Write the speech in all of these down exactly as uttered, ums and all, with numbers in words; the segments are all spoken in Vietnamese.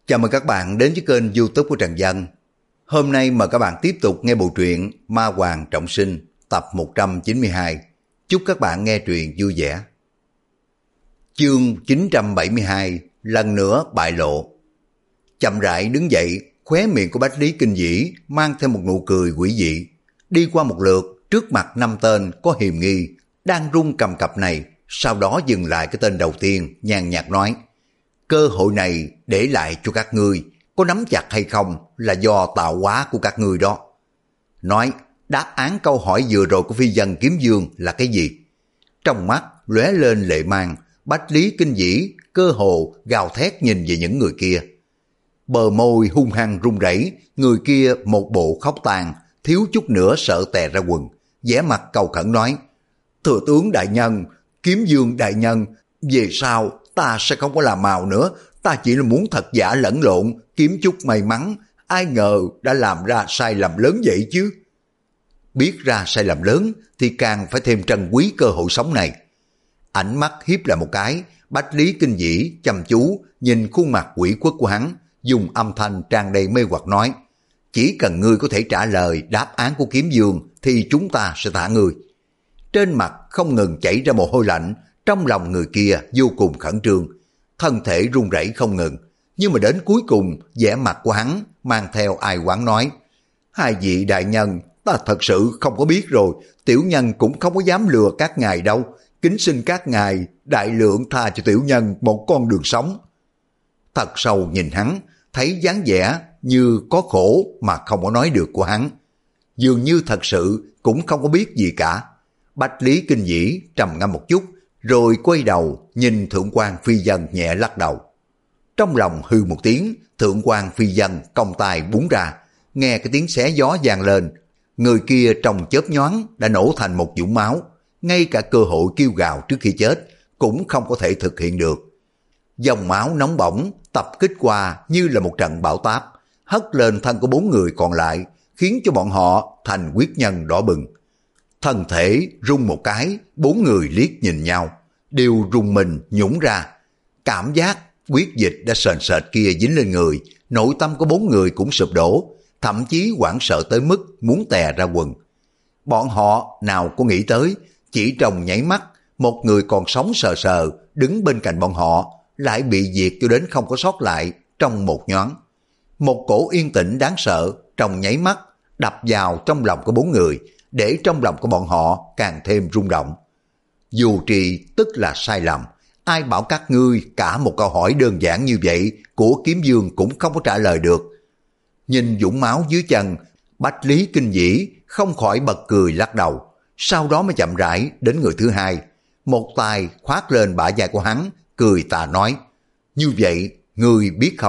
Chào mừng các bạn đến với kênh YouTube của Trần Dân. Hôm nay mời các bạn tiếp tục nghe bộ truyện Ma Hoàng Trọng Sinh tập một trăm chín mươi hai. Chúc các bạn nghe truyện vui vẻ. Chương chín trăm bảy mươi hai, lần nữa bại lộ. Chậm rãi đứng dậy, khóe miệng của Bách Lý Kinh Vĩ mang theo một nụ cười quỷ dị. Đi qua một lượt, trước mặt năm tên có hiềm nghi, đang run cầm cập này, sau đó dừng lại cái tên đầu tiên, nhàn nhạt nói: cơ hội này để lại cho các ngươi, có nắm chặt hay không là do tạo hóa của các ngươi đó. Nói, đáp án câu hỏi vừa rồi của phi dân Kiếm Dương là cái gì? Trong mắt lóe lên lệ mang, Bách Lý Kinh Vĩ cơ hồ gào thét nhìn về những người kia. Bờ môi hung hăng run rẩy, người kia một bộ khóc tàn, thiếu chút nữa sợ tè ra quần, vẻ mặt cầu khẩn nói: thừa tướng đại nhân, Kiếm Dương đại nhân, về sau ta sẽ không có làm màu nữa, ta chỉ là muốn thật giả lẫn lộn, kiếm chút may mắn, ai ngờ đã làm ra sai lầm lớn vậy chứ. Biết ra sai lầm lớn thì càng phải thêm trân quý cơ hội sống này. Ánh mắt hiếp lại một cái, Bách Lý Kinh Vĩ chăm chú nhìn khuôn mặt quỷ khuất của hắn, dùng âm thanh tràn đầy mê hoặc nói: chỉ cần ngươi có thể trả lời đáp án của Kiếm Dương thì chúng ta sẽ thả ngươi. Trên mặt không ngừng chảy ra mồ hôi lạnh, trong lòng người kia vô cùng khẩn trương, thân thể run rẩy không ngừng, nhưng mà đến cuối cùng vẻ mặt của hắn mang theo ai oán nói: hai vị đại nhân, ta thật sự không có biết rồi, tiểu nhân cũng không có dám lừa các ngài đâu, kính xin các ngài đại lượng tha cho tiểu nhân một con đường sống. Thật sâu nhìn hắn, thấy dáng vẻ như có khổ mà không có nói được của hắn, dường như thật sự cũng không có biết gì cả. Bách Lý Kinh Vĩ trầm ngâm một chút, rồi quay đầu nhìn Thượng quan Phi Dân nhẹ lắc đầu. Trong lòng hư một tiếng, Thượng quan Phi Dân cong tay búng ra, nghe cái tiếng xé gió vang lên, người kia trong chớp nhoáng đã nổ thành một vũng máu, ngay cả cơ hội kêu gào trước khi chết cũng không có thể thực hiện được. Dòng máu nóng bỏng tập kích qua như là một trận bão táp, hất lên thân của bốn người còn lại, khiến cho bọn họ thành huyết nhân đỏ bừng. Thân thể rung một cái, bốn người liếc nhìn nhau, đều rung mình nhũng ra. Cảm giác huyết dịch đã sền sệt kia dính lên người, nội tâm của bốn người cũng sụp đổ, thậm chí hoảng sợ tới mức muốn tè ra quần. Bọn họ nào có nghĩ tới, chỉ trong nháy mắt, một người còn sống sờ sờ đứng bên cạnh bọn họ lại bị diệt cho đến không có sót lại trong một nhoáng. Một cổ yên tĩnh đáng sợ trong nháy mắt đập vào trong lòng của bốn người, để trong lòng của bọn họ càng thêm rung động. Dù trì tức là sai lầm, ai bảo các ngươi cả một câu hỏi đơn giản như vậy của Kiếm Dương cũng không có trả lời được. Nhìn vũng máu dưới chân, Bách Lý Kinh Vĩ không khỏi bật cười lắc đầu, sau đó mới chậm rãi đến người thứ hai, một tay khoác lên bả vai của hắn, cười tà nói: như vậy ngươi biết không?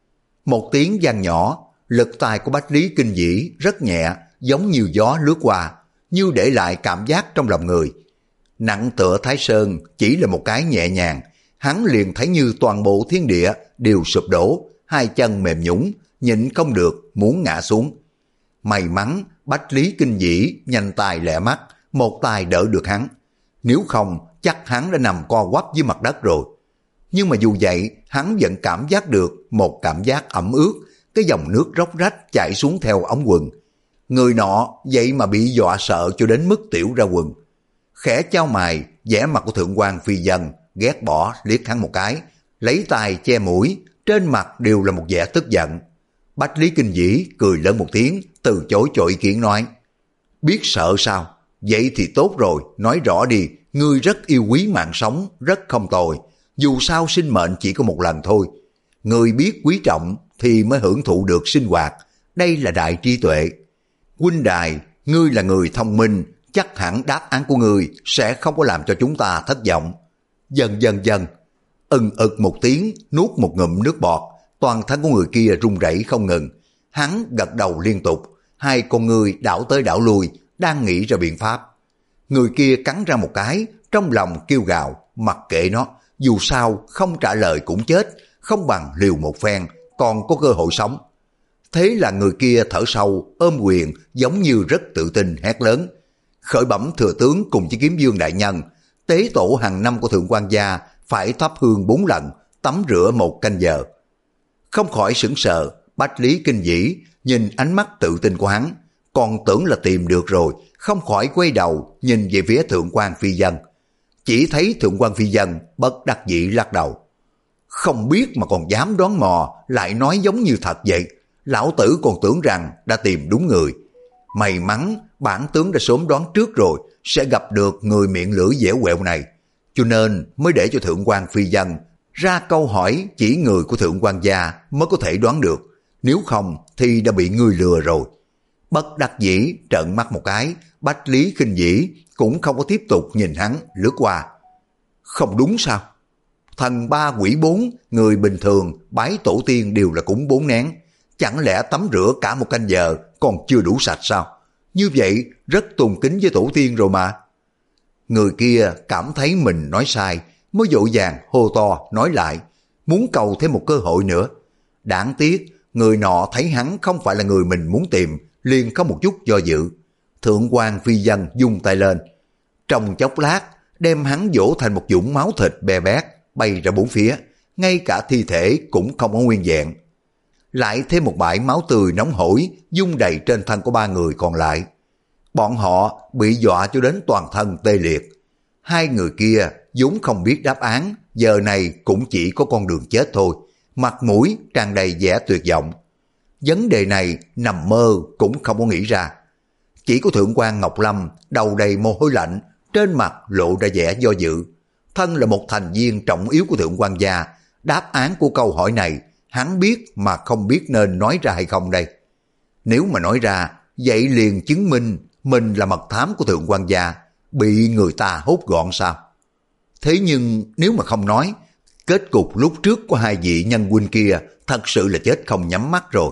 Một tiếng vang nhỏ, lực tay của Bách Lý Kinh Vĩ rất nhẹ, giống như gió lướt qua, như để lại cảm giác trong lòng người. Nặng tựa Thái Sơn, chỉ là một cái nhẹ nhàng, hắn liền thấy như toàn bộ thiên địa đều sụp đổ, hai chân mềm nhũn, nhịn không được muốn ngã xuống. May mắn Bách Lý Kinh Vĩ nhanh tay lẹ mắt, một tay đỡ được hắn, nếu không chắc hắn đã nằm co quắp dưới mặt đất rồi. Nhưng mà dù vậy, hắn vẫn cảm giác được một cảm giác ẩm ướt, cái dòng nước róc rách chảy xuống theo ống quần. Người nọ vậy mà bị dọa sợ cho đến mức tiểu ra quần. Khẽ chau mày, vẻ mặt của Thượng quan Phi Dân ghét bỏ liếc hắn một cái, lấy tay che mũi, trên mặt đều là một vẻ tức giận. Bách Lý Kinh Vĩ cười lớn một tiếng, từ chối cho ý kiến nói: biết sợ sao? Vậy thì tốt rồi, nói rõ đi, ngươi rất yêu quý mạng sống, rất không tồi, dù sao sinh mệnh chỉ có một lần thôi. Ngươi biết quý trọng thì mới hưởng thụ được sinh hoạt, đây là đại trí tuệ. Huynh đài, ngươi là người thông minh, chắc hẳn đáp án của ngươi sẽ không có làm cho chúng ta thất vọng. Dần dần dần, ừng ực một tiếng, nuốt một ngụm nước bọt, toàn thân của người kia run rẩy không ngừng. Hắn gật đầu liên tục, hai con người đảo tới đảo lui, đang nghĩ ra biện pháp. Người kia cắn ra một cái, trong lòng kêu gào, mặc kệ nó, dù sao không trả lời cũng chết, không bằng liều một phen, còn có cơ hội sống. Thế là người kia thở sâu, ôm quyền, giống như rất tự tin hét lớn: khởi bẩm thừa tướng cùng với Kiếm Dương đại nhân, tế tổ hàng năm của Thượng quan gia phải thắp hương bốn lần, tắm rửa một canh giờ. Không khỏi sững sờ, Bách Lý Kinh Dĩ nhìn ánh mắt tự tin của hắn, còn tưởng là tìm được rồi, không khỏi quay đầu nhìn về phía Thượng quan Phi Vân. Chỉ thấy Thượng quan Phi Vân bất đắc dĩ lắc đầu. Không biết mà còn dám đoán mò, lại nói giống như thật vậy. Lão tử còn tưởng rằng đã tìm đúng người. May mắn bản tướng đã sớm đoán trước rồi sẽ gặp được người miệng lưỡi dẻo quẹo này, cho nên mới để cho Thượng quan Phi Vân ra câu hỏi chỉ người của Thượng quan gia mới có thể đoán được, nếu không thì đã bị ngươi lừa rồi. Bất đắc dĩ trợn mắt một cái, Bách Lý Kinh Dĩ cũng không có tiếp tục nhìn hắn lướt qua. Không đúng sao? Thần ba quỷ bốn, người bình thường bái tổ tiên đều là cúng bốn nén, chẳng lẽ tắm rửa cả một canh giờ còn chưa đủ sạch sao? Như vậy rất tôn kính với tổ tiên rồi mà. Người kia cảm thấy mình nói sai, mới vội vàng hô to nói lại, muốn cầu thêm một cơ hội nữa. Đáng tiếc, người nọ thấy hắn không phải là người mình muốn tìm, liền có một chút do dự. Thượng quan Phi Vân dung tay lên, trong chốc lát đem hắn vỗ thành một vũng máu thịt bè bét, bay ra bốn phía, ngay cả thi thể cũng không có nguyên vẹn. Lại thêm một bãi máu tươi nóng hổi dung đầy trên thân của ba người còn lại. Bọn họ bị dọa cho đến toàn thân tê liệt. Hai người kia vốn không biết đáp án, giờ này cũng chỉ có con đường chết thôi, mặt mũi tràn đầy vẻ tuyệt vọng. Vấn đề này nằm mơ cũng không có nghĩ ra. Chỉ có Thượng quan Ngọc Lâm đầu đầy mồ hôi lạnh, trên mặt lộ ra vẻ do dự. Thân là một thành viên trọng yếu của Thượng quan gia, đáp án của câu hỏi này hắn biết mà không biết nên nói ra hay không đây. Nếu mà nói ra, vậy liền chứng minh mình là mật thám của Thượng quan gia, bị người ta hốt gọn sao? Thế nhưng nếu mà không nói, kết cục lúc trước của hai vị nhân huynh kia thật sự là chết không nhắm mắt rồi.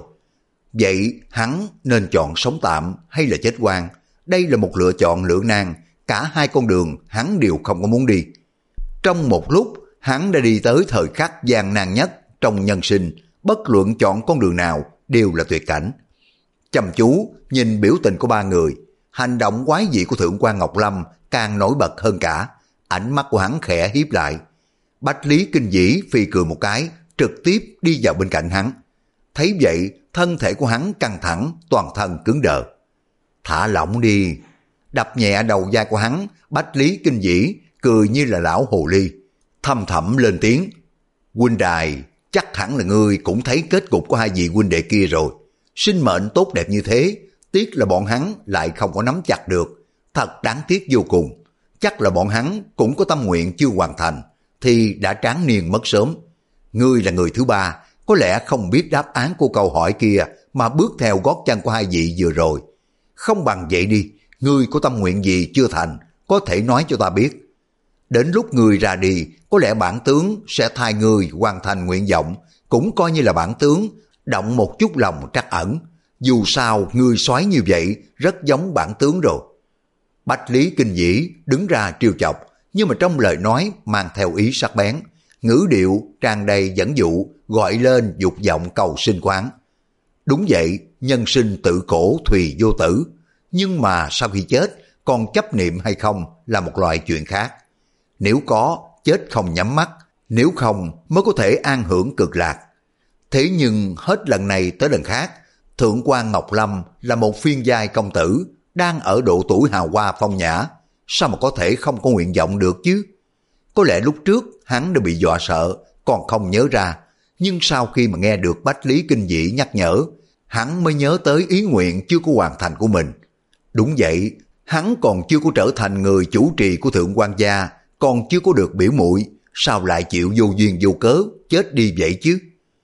Vậy hắn nên chọn sống tạm hay là chết oan? Đây là một lựa chọn lưỡng nan, cả hai con đường hắn đều không có muốn đi. Trong một lúc, hắn đã đi tới thời khắc gian nan nhất trong nhân sinh, bất luận chọn con đường nào đều là tuyệt cảnh. Chăm chú nhìn biểu tình của ba người, hành động quái dị của Thượng quan Ngọc Lâm càng nổi bật hơn cả, ánh mắt của hắn khẽ hiếp lại. Bách Lý Kinh Dĩ phi cười một cái, trực tiếp đi vào bên cạnh hắn. Thấy vậy, thân thể của hắn căng thẳng, toàn thân cứng đờ. Thả lỏng đi. Đập nhẹ đầu vai của hắn, Bách Lý Kinh Dĩ cười như là lão hồ ly, thầm thẳm lên tiếng. Huynh đài, chắc hẳn là ngươi cũng thấy kết cục của hai vị huynh đệ kia rồi. Sinh mệnh tốt đẹp như thế, tiếc là bọn hắn lại không có nắm chặt được. Thật đáng tiếc vô cùng. Chắc là bọn hắn cũng có tâm nguyện chưa hoàn thành, thì đã tráng niên mất sớm. Ngươi là người thứ ba, có lẽ không biết đáp án của câu hỏi kia mà bước theo gót chân của hai vị vừa rồi. Không bằng vậy đi, ngươi có tâm nguyện gì chưa thành, có thể nói cho ta biết. Đến lúc ngươi ra đi, có lẽ bản tướng sẽ thay ngươi hoàn thành nguyện vọng, cũng coi như là bản tướng động một chút lòng trắc ẩn. Dù sao ngươi soái như vậy rất giống bản tướng rồi. Bách Lý Kinh Dĩ đứng ra trêu chọc, nhưng mà trong lời nói mang theo ý sắc bén, ngữ điệu tràn đầy dẫn dụ, gọi lên dục vọng cầu sinh quán. Đúng vậy, nhân sinh tự cổ thùy vô tử, nhưng mà sau khi chết còn chấp niệm hay không là một loại chuyện khác. Nếu có, chết không nhắm mắt, nếu không mới có thể an hưởng cực lạc. Thế nhưng hết lần này tới lần khác, Thượng quan Ngọc Lâm là một phiên giai công tử, đang ở độ tuổi hào hoa phong nhã, sao mà có thể không có nguyện vọng được chứ? Có lẽ lúc trước hắn đã bị dọa sợ, còn không nhớ ra, nhưng sau khi mà nghe được Bách Lý Kinh Dĩ nhắc nhở, hắn mới nhớ tới ý nguyện chưa có hoàn thành của mình. Đúng vậy, hắn còn chưa có trở thành người chủ trì của Thượng quan gia, còn chưa có được biểu muội, sao lại chịu vô duyên vô cớ chết đi vậy chứ?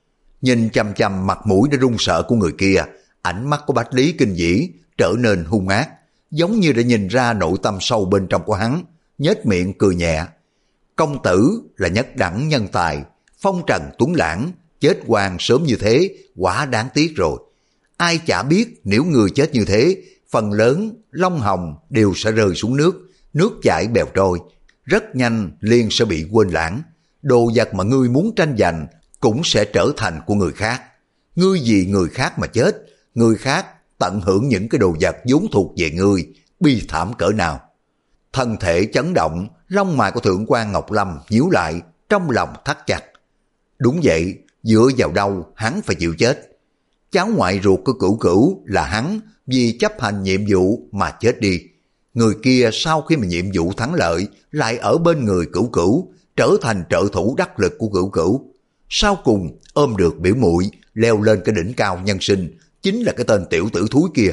Nhìn chằm chằm mặt mũi đã run sợ của người kia, ánh mắt của Bách Lý Kinh Dĩ trở nên hung ác, giống như đã nhìn ra nội tâm sâu bên trong của hắn, nhếch miệng cười nhẹ. Công tử là nhất đẳng nhân tài, phong trần tuấn lãng, chết oan sớm như thế, quả đáng tiếc rồi. Ai chả biết nếu người chết như thế, phần lớn long hồng đều sẽ rơi xuống nước, nước chảy bèo trôi, rất nhanh liền sẽ bị quên lãng. Đồ vật mà ngươi muốn tranh giành cũng sẽ trở thành của người khác. Ngươi vì người khác mà chết, người khác tận hưởng những cái đồ vật vốn thuộc về ngươi, bi thảm cỡ nào. Thân thể chấn động, lông mày của Thượng quan Ngọc Lâm nhíu lại, trong lòng thắt chặt. Đúng vậy, dựa vào đâu hắn phải chịu chết. Cháu ngoại ruột của Cửu Cửu là hắn vì chấp hành nhiệm vụ mà chết đi. Người kia sau khi mà nhiệm vụ thắng lợi lại ở bên người Cửu Cửu, trở thành trợ thủ đắc lực của Cửu Cửu. Sau cùng ôm được biểu muội leo lên cái đỉnh cao nhân sinh, chính là cái tên tiểu tử thúi kia.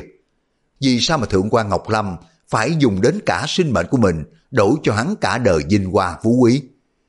Vì sao mà Thượng quan Ngọc Lâm phải dùng đến cả sinh mệnh của mình đổi cho hắn cả đời vinh hoa phú quý?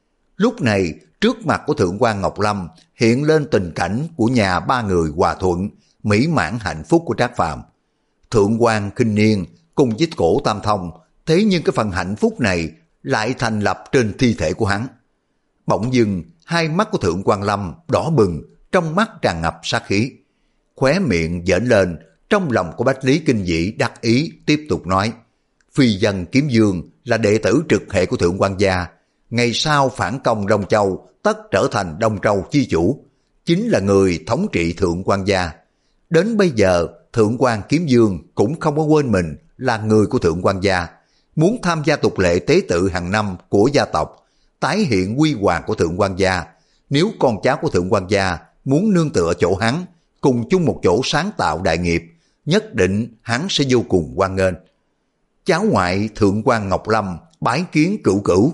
Lúc này trước mặt của Thượng quan Ngọc Lâm hiện lên tình cảnh của nhà ba người hòa thuận, mỹ mãn hạnh phúc của Trác Phàm. Thượng quan Khinh Niên cùng với Cổ Tam Thông, thế nhưng cái phần hạnh phúc này lại thành lập trên thi thể của hắn. Bỗng dưng hai mắt của Thượng quan Lâm đỏ bừng, trong mắt tràn ngập sát khí. Khóe miệng giỡn lên, trong lòng của Bách Lý Kinh Dĩ đắc ý tiếp tục nói: Phi Dân Kiếm Dương là đệ tử trực hệ của Thượng quan gia, ngày sau phản công Đông Châu tất trở thành Đông Châu chi chủ, chính là người thống trị Thượng quan gia. Đến bây giờ Thượng quan Kiếm Dương cũng không có quên mình là người của Thượng quan gia, muốn tham gia tục lệ tế tự hàng năm của gia tộc, tái hiện huy hoàng của Thượng quan gia. Nếu con cháu của Thượng quan gia muốn nương tựa chỗ hắn, cùng chung một chỗ sáng tạo đại nghiệp, nhất định hắn sẽ vô cùng hoan nghênh. Cháu ngoại Thượng quan Ngọc Lâm bái kiến Cửu Cửu.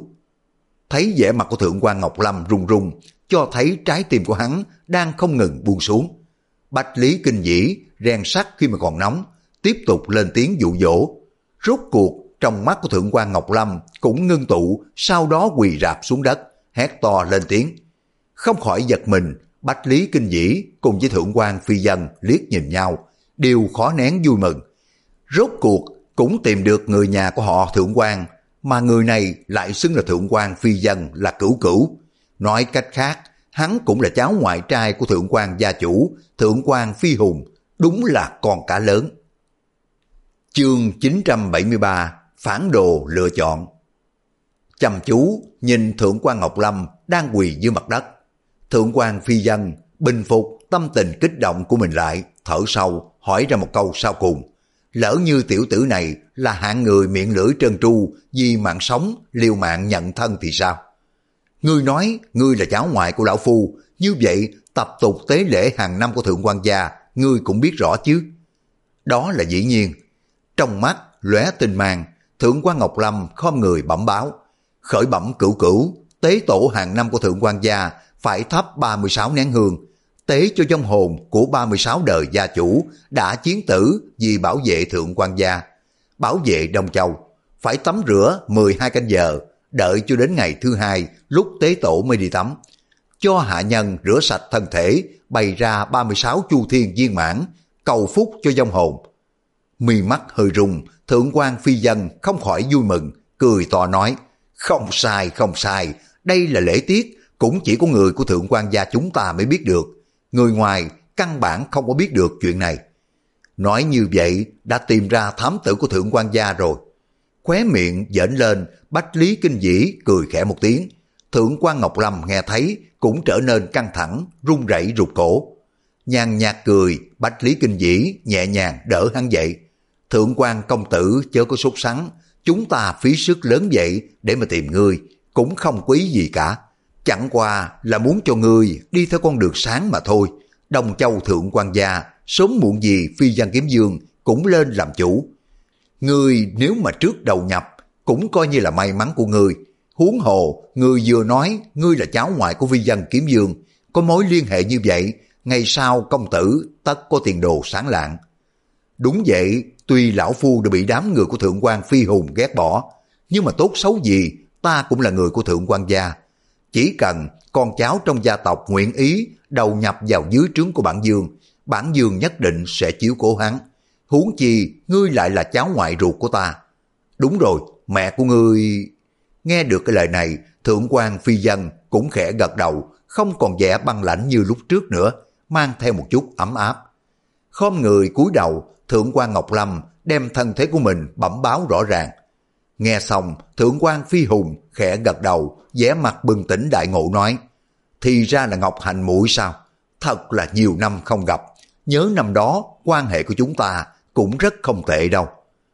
Thấy vẻ mặt của Thượng quan Ngọc Lâm run run, cho thấy trái tim của hắn đang không ngừng buông xuống. Bách Lý Kinh Dĩ rèn sắt khi mà còn nóng, tiếp tục lên tiếng dụ dỗ. Rốt cuộc trong mắt của Thượng quan Ngọc Lâm cũng ngưng tụ, sau đó quỳ rạp xuống đất, hét to lên tiếng. Không khỏi giật mình, Bách Lý Kinh Dĩ cùng với Thượng quan Phi Dân liếc nhìn nhau, đều khó nén vui mừng. Rốt cuộc cũng tìm được người nhà của họ Thượng quan, mà người này lại xưng là Thượng quan Phi Dân là Cửu Cửu. Nói cách khác, hắn cũng là cháu ngoại trai của Thượng quan gia chủ, Thượng quan Phi Hùng, đúng là con cá lớn. Chương chín trăm bảy mươi ba, phản đồ lựa chọn. Chăm chú nhìn Thượng quan Ngọc Lâm đang quỳ dưới mặt đất, Thượng quan Phi Dân bình phục tâm tình kích động của mình lại, thở sâu hỏi ra một câu sau cùng. Lỡ như tiểu tử này là hạng người miệng lưỡi trơn tru, vì mạng sống liều mạng nhận thân thì sao? Ngươi nói ngươi là cháu ngoại của lão phu, như vậy tập tục tế lễ hàng năm của Thượng quan gia ngươi cũng biết rõ chứ? Đó là dĩ nhiên. Trong mắt lóe tinh mang, Thượng quan Ngọc Lâm khom người bẩm báo. Khởi bẩm Cửu Cửu, tế tổ hàng năm của Thượng quan gia phải thắp ba mươi sáu nén hương, tế cho vong hồn của ba mươi sáu đời gia chủ đã chiến tử vì bảo vệ Thượng quan gia, bảo vệ Đông Châu. Phải tắm rửa mười hai canh giờ, đợi cho đến ngày thứ hai lúc tế tổ mới đi tắm. Cho hạ nhân rửa sạch thân thể, bày ra ba mươi sáu chu thiên viên mãn, cầu phúc cho vong hồn. Mi mắt hơi rung, Thượng quan Phi Dân không khỏi vui mừng, cười to nói: Không sai, không sai, đây là lễ tiết, cũng chỉ có người của Thượng quan gia chúng ta mới biết được. Người ngoài căn bản không có biết được chuyện này. Nói như vậy đã tìm ra thám tử của Thượng quan gia rồi. Khóe miệng giỡn lên, Bách Lý Kinh Dĩ cười khẽ một tiếng. Thượng quan Ngọc Lâm nghe thấy cũng trở nên căng thẳng, run rẩy rụt cổ. Nhàn nhạt cười, Bách Lý Kinh Dĩ nhẹ nhàng đỡ hắn dậy. Thượng quan công tử chớ có sốt sắng, chúng ta phí sức lớn vậy để mà tìm ngươi, cũng không quý gì cả. Chẳng qua là muốn cho ngươi đi theo con đường sáng mà thôi. Đông Châu Thượng quan gia, sớm muộn gì Phi Dân Kiếm Dương cũng lên làm chủ. Ngươi nếu mà trước đầu nhập, cũng coi như là may mắn của ngươi. Huống hồ, ngươi vừa nói ngươi là cháu ngoại của Phi Dân Kiếm Dương, có mối liên hệ như vậy, ngày sau công tử tất có tiền đồ sáng lạng. Đúng vậy, tuy lão phu đã bị đám người của Thượng quan Phi Hùng ghét bỏ, nhưng mà tốt xấu gì, ta cũng là người của Thượng quan gia. Chỉ cần con cháu trong gia tộc nguyện ý đầu nhập vào dưới trướng của bản Dương, bản Dương nhất định sẽ chiếu cố hắn. Huống chi, ngươi lại là cháu ngoại ruột của ta. Đúng rồi, mẹ của ngươi... Nghe được cái lời này, Thượng quan Phi Dân cũng khẽ gật đầu, không còn vẻ băng lãnh như lúc trước nữa, mang theo một chút ấm áp. Khom người cúi đầu, Thượng quan Ngọc Lâm đem thân thế của mình bẩm báo rõ ràng. Nghe xong, Thượng quan Phi Hùng khẽ gật đầu, vẻ mặt bừng tỉnh đại ngộ nói: Thì ra là Ngọc Hạnh muội sao? Thật là nhiều năm không gặp, nhớ năm đó quan hệ của chúng ta cũng rất không tệ đâu.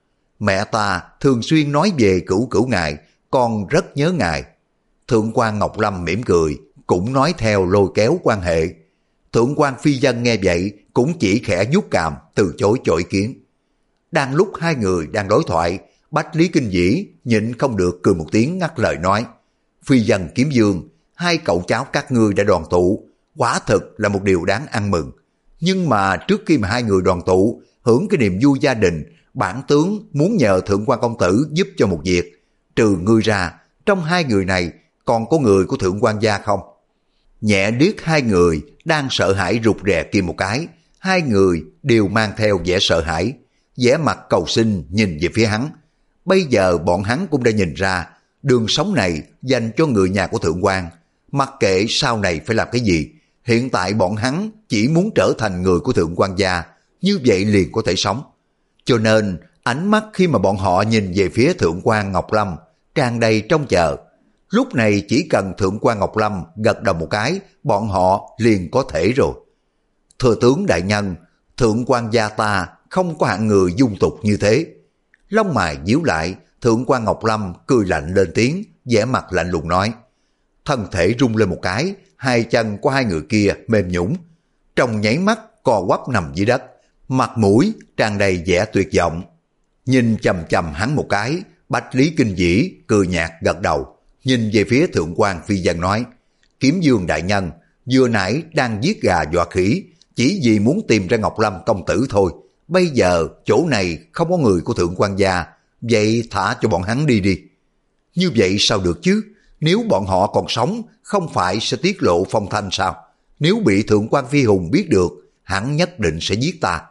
Mẹ ta thường xuyên nói về Cửu Cửu ngài, con rất nhớ ngài. Thượng quan Ngọc Lâm mỉm cười, cũng nói theo lôi kéo quan hệ. Thượng quan Phi Dân nghe vậy cũng chỉ khẽ vuốt cằm từ chối cho ý kiến. Đang lúc hai người đang đối thoại, Bách Lý Kinh Dĩ nhịn không được cười một tiếng ngắt lời nói: Phi Dân, Kiếm Dương, hai cậu cháu các ngươi đã đoàn tụ, quả thực là một điều đáng ăn mừng. Nhưng mà trước khi mà hai người đoàn tụ, hưởng cái niềm vui gia đình, bản tướng muốn nhờ Thượng quan công tử giúp cho một việc. Trừ ngươi ra, trong hai người này còn có người của Thượng quan gia không? Nhẹ điếc hai người đang sợ hãi rụt rè kia một cái, hai người đều mang theo vẻ sợ hãi, vẻ mặt cầu xin nhìn về phía hắn. Bây giờ bọn hắn cũng đã nhìn ra, đường sống này dành cho người nhà của Thượng quan. Mặc kệ sau này phải làm cái gì, hiện tại bọn hắn chỉ muốn trở thành người của Thượng quan gia, như vậy liền có thể sống. Cho nên ánh mắt khi mà bọn họ nhìn về phía Thượng quan Ngọc Lâm tràn đầy trông chờ. Lúc này chỉ cần Thượng quan Ngọc Lâm gật đầu một cái, bọn họ liền có thể rồi. Thừa tướng đại nhân, Thượng quan gia ta không có hạng người dung tục như thế. Lông mày nhíu lại, Thượng quan Ngọc Lâm cười lạnh lên tiếng, vẻ mặt lạnh lùng nói. Thân thể rung lên một cái, hai chân của hai người kia mềm nhũn, trong nháy mắt co quắp nằm dưới đất, mặt mũi tràn đầy vẻ tuyệt vọng. Nhìn chầm chầm hắn một cái, Bách Lý Kinh Dĩ cười nhạt gật đầu, nhìn về phía Thượng quan Phi Dân nói: Kiếm Dương đại nhân, vừa nãy đang giết gà dọa khỉ, chỉ vì muốn tìm ra Ngọc Lâm công tử thôi. Bây giờ chỗ này không có người của Thượng quan gia, vậy thả cho bọn hắn đi đi. Như vậy sao được chứ? Nếu bọn họ còn sống, không phải sẽ tiết lộ phong thanh sao? Nếu bị Thượng quan Phi Hùng biết được, hắn nhất định sẽ giết ta.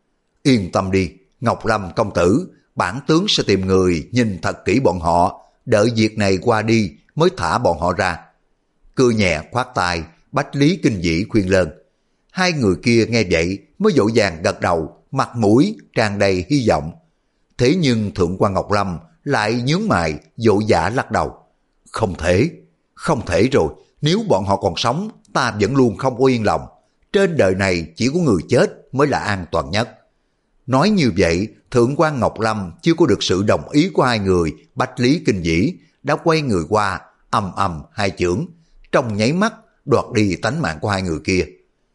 Yên tâm đi, Ngọc Lâm công tử, bản tướng sẽ tìm người nhìn thật kỹ bọn họ, đợi việc này qua đi mới thả bọn họ ra. Cười nhẹ khoát tay, Bách Lý Kinh Dĩ khuyên lên. Hai người kia nghe vậy mới vội vàng gật đầu, mặt mũi tràn đầy hy vọng. Thế nhưng Thượng quan Ngọc Lâm lại nhướng mày vội vã lắc đầu. Không thể, không thể rồi, nếu bọn họ còn sống, ta vẫn luôn không yên lòng. Trên đời này chỉ có người chết mới là an toàn nhất. Nói như vậy, Thượng quan Ngọc Lâm chưa có được sự đồng ý của hai người, Bách Lý Kinh Dĩ đã quay người qua, ầm ầm hai chưởng, trong nháy mắt đoạt đi tánh mạng của hai người kia.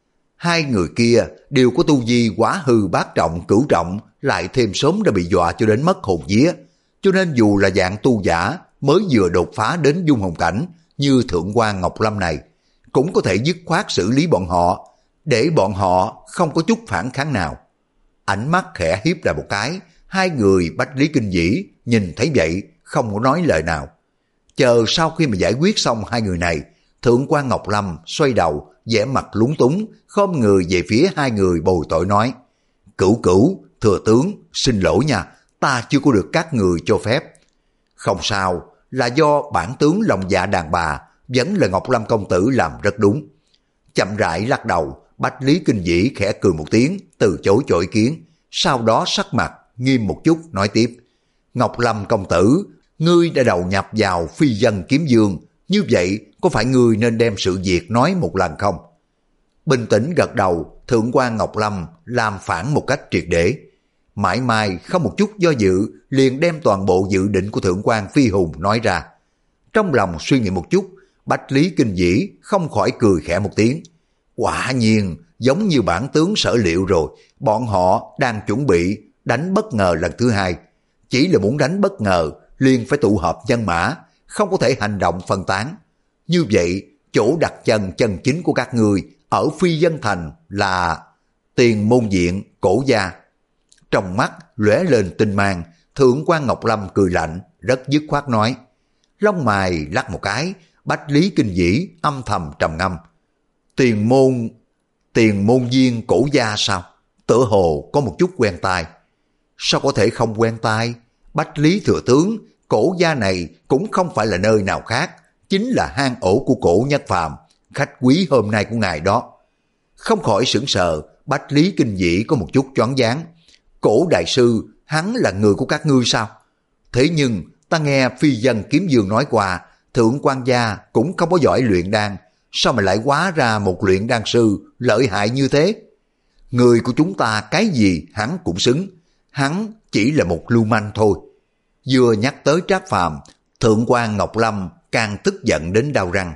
Hai người kia đều có tu vi quá hư bát trọng cửu trọng, lại thêm sớm đã bị dọa cho đến mất hồn vía, cho nên dù là dạng tu giả mới vừa đột phá đến dung hồn cảnh như Thượng quan Ngọc Lâm này, cũng có thể dứt khoát xử lý bọn họ, để bọn họ không có chút phản kháng nào. Ánh mắt khẽ hiếp lại một cái, hai người Bách Lý Kinh Dĩ nhìn thấy vậy không có nói lời nào. Chờ sau khi mà giải quyết xong hai người này, Thượng quan Ngọc Lâm xoay đầu, vẻ mặt lúng túng, khom người về phía hai người bồi tội nói: Cửu cửu, thừa tướng, xin lỗi nha, ta chưa có được các người cho phép. Không sao, là do bản tướng lòng dạ đàn bà, vẫn là Ngọc Lâm công tử làm rất đúng. Chậm rãi lắc đầu, Bách Lý Kinh Dĩ khẽ cười một tiếng, từ chối cho ý kiến, sau đó sắc mặt nghiêm một chút nói tiếp: Ngọc Lâm công tử, ngươi đã đầu nhập vào Phi Dân Kiếm Dương, như vậy có phải ngươi nên đem sự việc nói một lần không? Bình tĩnh gật đầu, Thượng quan Ngọc Lâm làm phản một cách triệt để. Mãi mai không một chút do dự, liền đem toàn bộ dự định của Thượng quan Phi Hùng nói ra. Trong lòng suy nghĩ một chút, Bách Lý Kinh Dĩ không khỏi cười khẽ một tiếng. Quả nhiên, giống như bản tướng sở liệu rồi, bọn họ đang chuẩn bị đánh bất ngờ lần thứ hai. Chỉ là muốn đánh bất ngờ, liền phải tụ họp nhân mã, không có thể hành động phân tán. Như vậy, chỗ đặt chân chân chính của các ngươi ở Phi Dân Thành là Tiền Môn Viện Cổ Gia. Trong mắt lóe lên tinh mang, Thượng quan Ngọc Lâm cười lạnh, rất dứt khoát nói. Lông mày lắc một cái, Bách Lý Kinh Dĩ âm thầm trầm ngâm. Tiền môn, tiền môn viên Cổ Gia sao? Tựa hồ có một chút quen tai. Sao có thể không quen tai? Bách Lý thừa tướng, Cổ Gia này cũng không phải là nơi nào khác, chính là hang ổ của Cổ Nhất Phàm, khách quý hôm nay của ngài đó. Không khỏi sững sờ, Bách Lý Kinh Dĩ có một chút choáng váng. Cổ đại sư, hắn là người của các ngươi sao? Thế nhưng ta nghe Phi Dân Kiếm Dương nói qua, Thượng quan gia cũng không có giỏi luyện đan, sao mà lại hóa ra một luyện đan sư lợi hại như thế? Người của chúng ta cái gì hắn cũng xứng, hắn chỉ là một lưu manh thôi. Vừa nhắc tới Trác Phàm, Thượng quan Ngọc Lâm càng tức giận đến đau răng.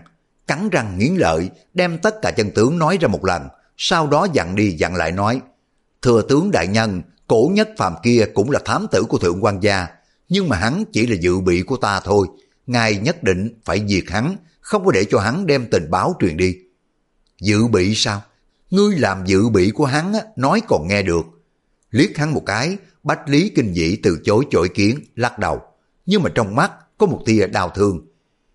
cắn răng nghiến lợi, đem tất cả chân tướng nói ra một lần, sau đó dặn đi dặn lại nói: Thưa tướng đại nhân, Cổ Nhất Phàm kia cũng là thám tử của Thượng quan gia, nhưng mà hắn chỉ là dự bị của ta thôi, ngài nhất định phải diệt hắn, không có để cho hắn đem tình báo truyền đi. Dự bị sao? Ngươi làm dự bị của hắn á, nói còn nghe được. Liếc hắn một cái, Bách Lý Kinh Vĩ từ chối chối kiến, lắc đầu, nhưng mà trong mắt có một tia đau thương.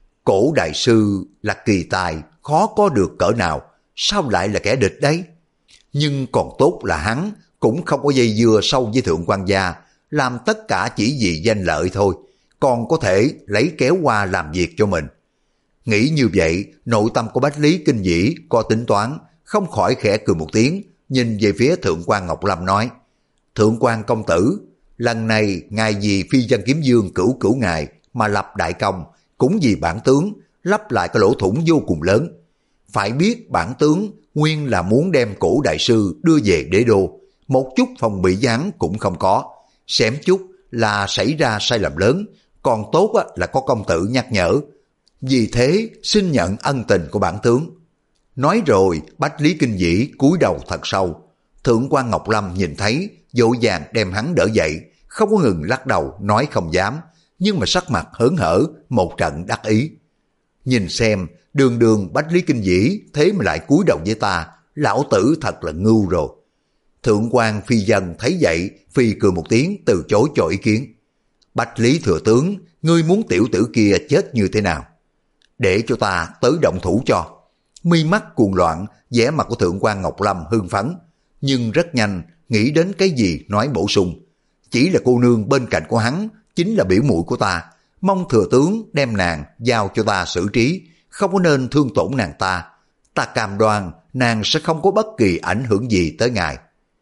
Cổ đại sư là kỳ tài, khó có được cỡ nào, sao lại là kẻ địch đấy? Nhưng còn tốt là hắn cũng không có dây dưa sâu với Thượng quan gia, làm tất cả chỉ vì danh lợi thôi, còn có thể lấy kéo qua làm việc cho mình. Nghĩ như vậy, nội tâm của Bách Lý Kinh Vĩ có tính toán, không khỏi khẽ cười một tiếng, nhìn về phía Thượng quan Ngọc Lâm nói: Thượng quan công tử, lần này ngài vì phi dân kiếm dương cửu cửu ngài mà lập đại công, cũng vì bản tướng lấp lại cái lỗ thủng vô cùng lớn. Phải biết bản tướng nguyên là muốn đem Cổ đại sư đưa về đế đô, một chút phòng bị gián cũng không có, xém chút là xảy ra sai lầm lớn, còn tốt là có công tử nhắc nhở, vì thế xin nhận ân tình của bản tướng. Nói rồi Bách Lý Kinh Vĩ cúi đầu thật sâu. Thượng quan Ngọc Lâm nhìn thấy, vội vàng đem hắn đỡ dậy, không có ngừng lắc đầu nói không dám, nhưng mà sắc mặt hớn hở, một trận đắc ý. Nhìn xem, đường đường Bách Lý Kinh Vĩ thế mà lại cúi đầu với ta, lão tử thật là ngưu rồi. Thượng quan phi dân thấy vậy, phi cười một tiếng từ chối cho ý kiến. Bách Lý thừa tướng, ngươi muốn tiểu tử kia chết như thế nào? Để cho ta tới động thủ cho. Mi mắt cuồng loạn, vẻ mặt của Thượng quan Ngọc Lâm hưng phấn, nhưng rất nhanh nghĩ đến cái gì nói bổ sung: chỉ là cô nương bên cạnh của hắn chính là biểu muội của ta, mong thừa tướng đem nàng giao cho ta xử trí, không có nên thương tổn nàng ta. Ta cam đoan nàng sẽ không có bất kỳ ảnh hưởng gì tới ngài.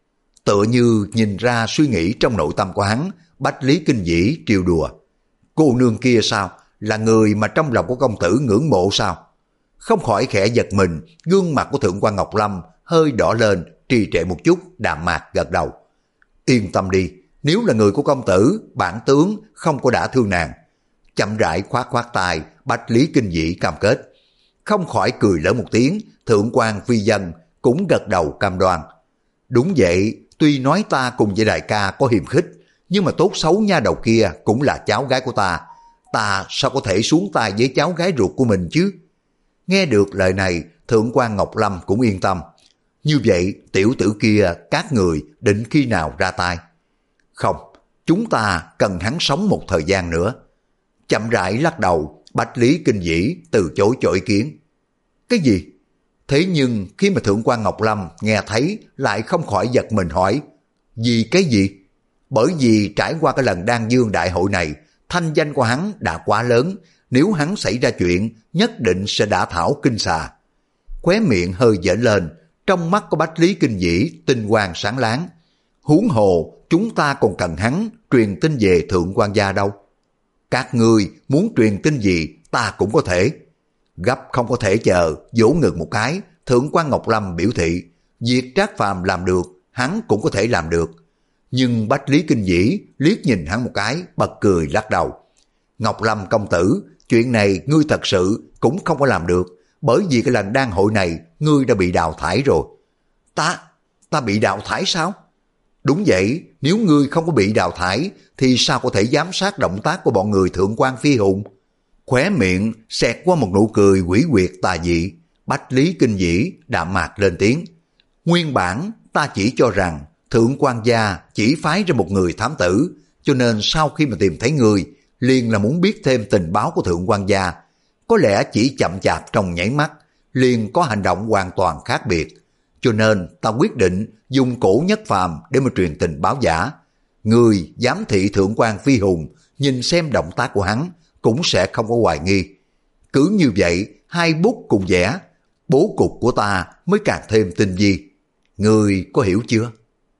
Tựa như nhìn ra suy nghĩ trong nội tâm của hắn, Bách Lý Kinh Vĩ trêu đùa: cô nương kia sao? Là người mà trong lòng của công tử ngưỡng mộ sao? Không khỏi khẽ giật mình, gương mặt của Thượng quan Ngọc Lâm hơi đỏ lên, trì trệ một chút, đạm mạc gật đầu. Yên tâm đi, nếu là người của công tử, bản tướng không có đả thương nàng. Chậm rãi khoát khoát tay, Bách Lý Kinh Vĩ cam kết. Không khỏi cười lớn một tiếng, Thượng quan phi dân cũng gật đầu cam đoan. Đúng vậy, tuy nói ta cùng với đại ca có hiềm khích, nhưng mà tốt xấu nha đầu kia cũng là cháu gái của ta. Ta sao có thể xuống tay với cháu gái ruột của mình chứ? Nghe được lời này, Thượng quan Ngọc Lâm cũng yên tâm. Như vậy, tiểu tử kia các người định khi nào ra tay? Không, chúng ta cần hắn sống một thời gian nữa. Chậm rãi lắc đầu, Bách Lý Kinh Vĩ từ chối cho ý kiến. Cái gì? Thế nhưng khi mà Thượng quan Ngọc Lâm nghe thấy lại không khỏi giật mình hỏi: vì cái gì? Bởi vì trải qua cái lần Đan Dương đại hội này, thanh danh của hắn đã quá lớn, nếu hắn xảy ra chuyện nhất định sẽ đả thảo kinh xà. Khóe miệng hơi dở lên, trong mắt của Bách Lý Kinh Vĩ tinh quang sáng láng. Huống hồ chúng ta còn cần hắn truyền tin về Thượng quan gia đâu. Các ngươi muốn truyền tin gì ta cũng có thể. Gấp không có thể chờ, vỗ ngực một cái, Thượng quan Ngọc Lâm biểu thị, việc Trác Phàm làm được, hắn cũng có thể làm được. Nhưng Bách Lý Kinh Vĩ liếc nhìn hắn một cái, bật cười lắc đầu. Ngọc Lâm công tử, chuyện này ngươi thật sự cũng không có làm được, bởi vì cái lần đan hội này ngươi đã bị đào thải rồi. Ta, ta bị đào thải sao? Đúng vậy, nếu ngươi không có bị đào thải thì sao có thể giám sát động tác của bọn người Thượng quan Phi Hùng? Khóe miệng xẹt qua một nụ cười quỷ quyệt tà dị, Bách Lý Kinh Vĩ đạm mạc lên tiếng. Nguyên bản ta chỉ cho rằng Thượng quan gia chỉ phái ra một người thám tử, cho nên sau khi mà tìm thấy người, liền là muốn biết thêm tình báo của Thượng quan gia. Có lẽ chỉ chậm chạp trong nháy mắt, liền có hành động hoàn toàn khác biệt. Cho nên ta quyết định dùng Cổ Nhất Phàm để mà truyền tình báo giả. Người giám thị Thượng quan Phi Hùng, nhìn xem động tác của hắn, cũng sẽ không có hoài nghi. Cứ như vậy, hai bút cùng vẽ, bố cục của ta mới càng thêm tinh vi. Người có hiểu chưa?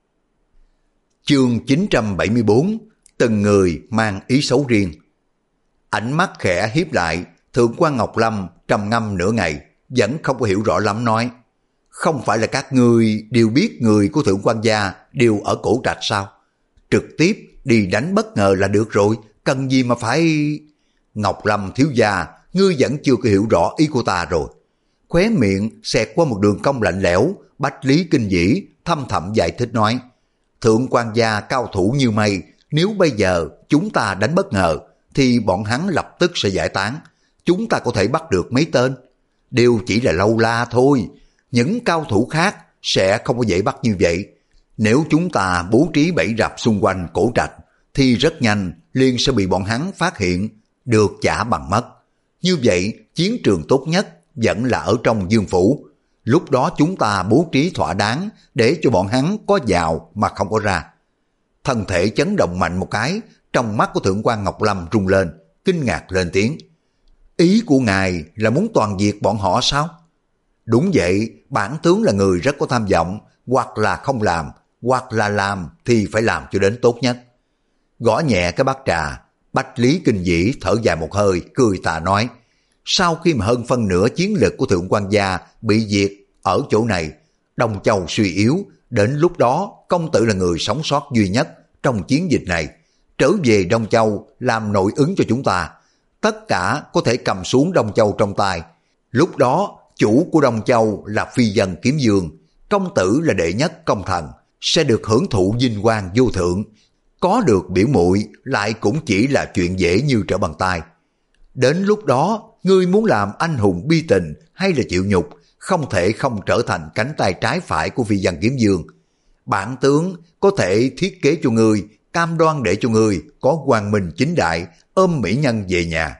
Chương chín trăm bảy mươi bốn, từng người mang ý xấu riêng. Ánh mắt khẽ hiếp lại, Thượng quan Ngọc Lâm trầm ngâm nửa ngày, vẫn không có hiểu rõ lắm nói. Không phải là các ngươi đều biết người của Thượng quan gia đều ở Cổ Trạch sao? Trực tiếp đi đánh bất ngờ là được rồi, cần gì mà phải... Ngọc Lâm thiếu gia, ngươi vẫn chưa có hiểu rõ ý của ta rồi. Khóe miệng xẹt qua một đường cong lạnh lẽo, Bách Lý Kinh Dĩ thâm thẳm giải thích nói, thượng quan gia cao thủ như mây, nếu bây giờ chúng ta đánh bất ngờ, thì bọn hắn lập tức sẽ giải tán, chúng ta có thể bắt được mấy tên. Đều chỉ là lâu la thôi, những cao thủ khác sẽ không có dễ bắt như vậy. Nếu chúng ta bố trí bẫy rập xung quanh cổ trạch, thì rất nhanh liền sẽ bị bọn hắn phát hiện, được trả bằng mất. Như vậy, chiến trường tốt nhất vẫn là ở trong Dương Phủ. Lúc đó chúng ta bố trí thỏa đáng để cho bọn hắn có vào mà không có ra. Thân thể chấn động mạnh một cái, trong mắt của Thượng quan Ngọc Lâm rung lên, kinh ngạc lên tiếng. Ý của ngài là muốn toàn diệt bọn họ sao? Đúng vậy, bản tướng là người rất có tham vọng, hoặc là không làm, hoặc là làm thì phải làm cho đến tốt nhất. Gõ nhẹ cái bát trà, Bách Lý Kinh Dĩ thở dài một hơi, cười tà nói, sau khi mà hơn phân nửa chiến lực của Thượng quan gia bị diệt ở chỗ này, Đông Châu suy yếu, đến lúc đó công tử là người sống sót duy nhất trong chiến dịch này, trở về Đông Châu làm nội ứng cho chúng ta, tất cả có thể cầm xuống Đông Châu trong tay. Lúc đó chủ của Đông Châu là phi dân Kiếm Dương, công tử là đệ nhất công thần, sẽ được hưởng thụ vinh quang vô thượng. Có được biểu muội lại cũng chỉ là chuyện dễ như trở bàn tay. Đến lúc đó, ngươi muốn làm anh hùng bi tình hay là chịu nhục, không thể không trở thành cánh tay trái phải của phi dân Kiếm Dương. Bản tướng có thể thiết kế cho ngươi, cam đoan để cho ngươi có quang minh chính đại, ôm mỹ nhân về nhà.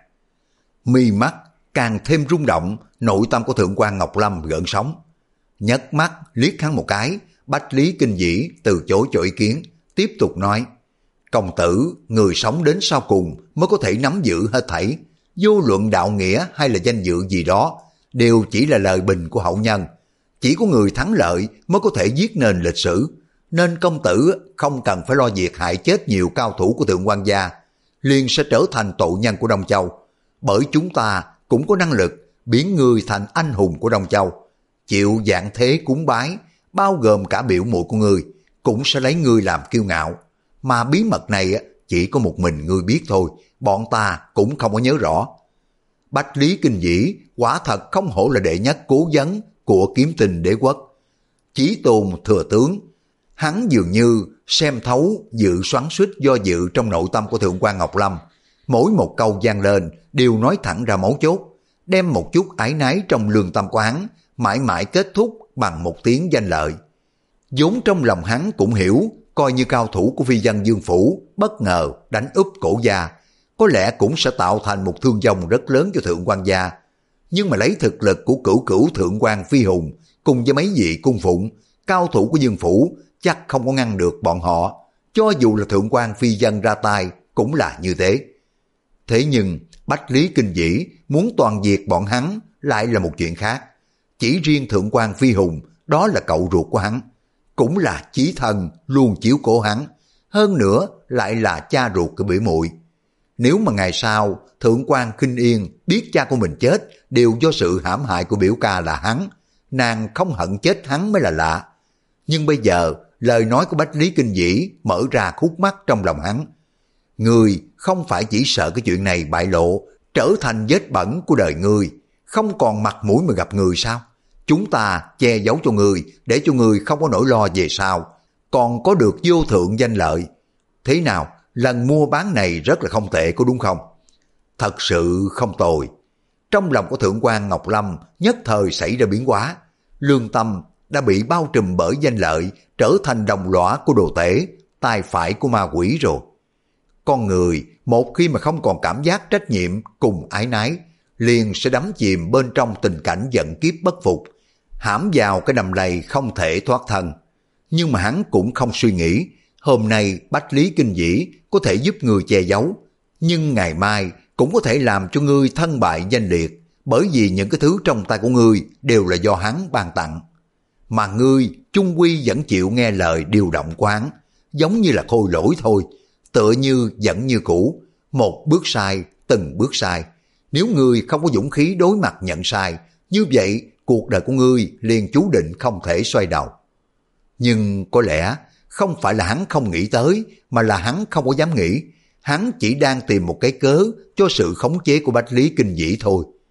Mi mắt càng thêm rung động, nội tâm của Thượng quan Ngọc Lâm gợn sóng. Nhấc mắt liếc hắn một cái, Bách Lý Kinh Dĩ từ chối cho ý kiến, tiếp tục nói, công tử, người sống đến sau cùng mới có thể nắm giữ hết thảy, vô luận đạo nghĩa hay là danh dự gì đó, đều chỉ là lời bình của hậu nhân. Chỉ có người thắng lợi mới có thể viết nên lịch sử, nên công tử không cần phải lo việc hại chết nhiều cao thủ của Thượng quan gia, liền sẽ trở thành tội nhân của Đông Châu, bởi chúng ta cũng có năng lực biến ngươi thành anh hùng của Đông Châu. Chịu dạng thế cúng bái, bao gồm cả biểu muội của ngươi, cũng sẽ lấy ngươi làm kiêu ngạo. Mà bí mật này chỉ có một mình ngươi biết thôi, bọn ta cũng không có nhớ rõ. Bách Lý Kinh Dĩ quả thật không hổ là đệ nhất cố vấn của Kiếm Tinh Đế quốc. Chí Tôn thừa tướng, hắn dường như xem thấu dự xoắn xuýt do dự trong nội tâm của Thượng quan Ngọc Lâm. Mỗi một câu vang lên đều nói thẳng ra mấu chốt, đem một chút ái nái trong lương tâm của hắn mãi mãi kết thúc bằng một tiếng danh lợi. Vốn trong lòng hắn cũng hiểu, coi như cao thủ của phi dân Dương Phủ bất ngờ đánh úp cổ gia, có lẽ cũng sẽ tạo thành một thương vong rất lớn cho Thượng quan gia. Nhưng mà lấy thực lực của cửu cửu Thượng quan Phi Hùng cùng với mấy vị cung phụng, cao thủ của Dương Phủ chắc không có ngăn được bọn họ, cho dù là Thượng quan Phi dân ra tay cũng là như thế. Thế nhưng Bách Lý Kinh Dĩ muốn toàn diệt bọn hắn lại là một chuyện khác. Chỉ riêng Thượng quan Phi Hùng, đó là cậu ruột của hắn, cũng là chí thần luôn chiếu cố hắn, hơn nữa lại là cha ruột của biểu muội. Nếu mà ngày sau Thượng quan Khinh Yên biết cha của mình chết đều do sự hãm hại của biểu ca là hắn, nàng không hận chết hắn mới là lạ. Nhưng bây giờ lời nói của Bách Lý Kinh Dĩ mở ra khúc mắc trong lòng hắn. Người không phải chỉ sợ cái chuyện này bại lộ, trở thành vết bẩn của đời người, không còn mặt mũi mà gặp người sao? Chúng ta che giấu cho người, để cho người không có nỗi lo về sau, còn có được vô thượng danh lợi. Thế nào, lần mua bán này rất là không tệ có đúng không? Thật sự không tồi. Trong lòng của Thượng quan Ngọc Lâm nhất thời xảy ra biến hóa, lương tâm đã bị bao trùm bởi danh lợi, trở thành đồng lõa của đồ tể, tay phải của ma quỷ rồi. Con người một khi mà không còn cảm giác trách nhiệm cùng ái nái, liền sẽ đắm chìm bên trong tình cảnh giận kiếp bất phục, hãm vào cái đầm lầy không thể thoát thân. Nhưng mà hắn cũng không suy nghĩ, hôm nay Bách Lý Kinh Dĩ có thể giúp người che giấu, nhưng ngày mai cũng có thể làm cho ngươi thân bại danh liệt, bởi vì những cái thứ trong tay của ngươi đều là do hắn ban tặng. Mà ngươi chung quy vẫn chịu nghe lời điều động của hắn, giống như là khôi lỗi thôi, tựa như vẫn như cũ, một bước sai, từng bước sai. Nếu ngươi không có dũng khí đối mặt nhận sai, như vậy cuộc đời của ngươi liền chú định không thể xoay đầu. Nhưng có lẽ không phải là hắn không nghĩ tới, mà là hắn không có dám nghĩ. Hắn chỉ đang tìm một cái cớ cho sự khống chế của Bách Lý Kinh Dĩ thôi.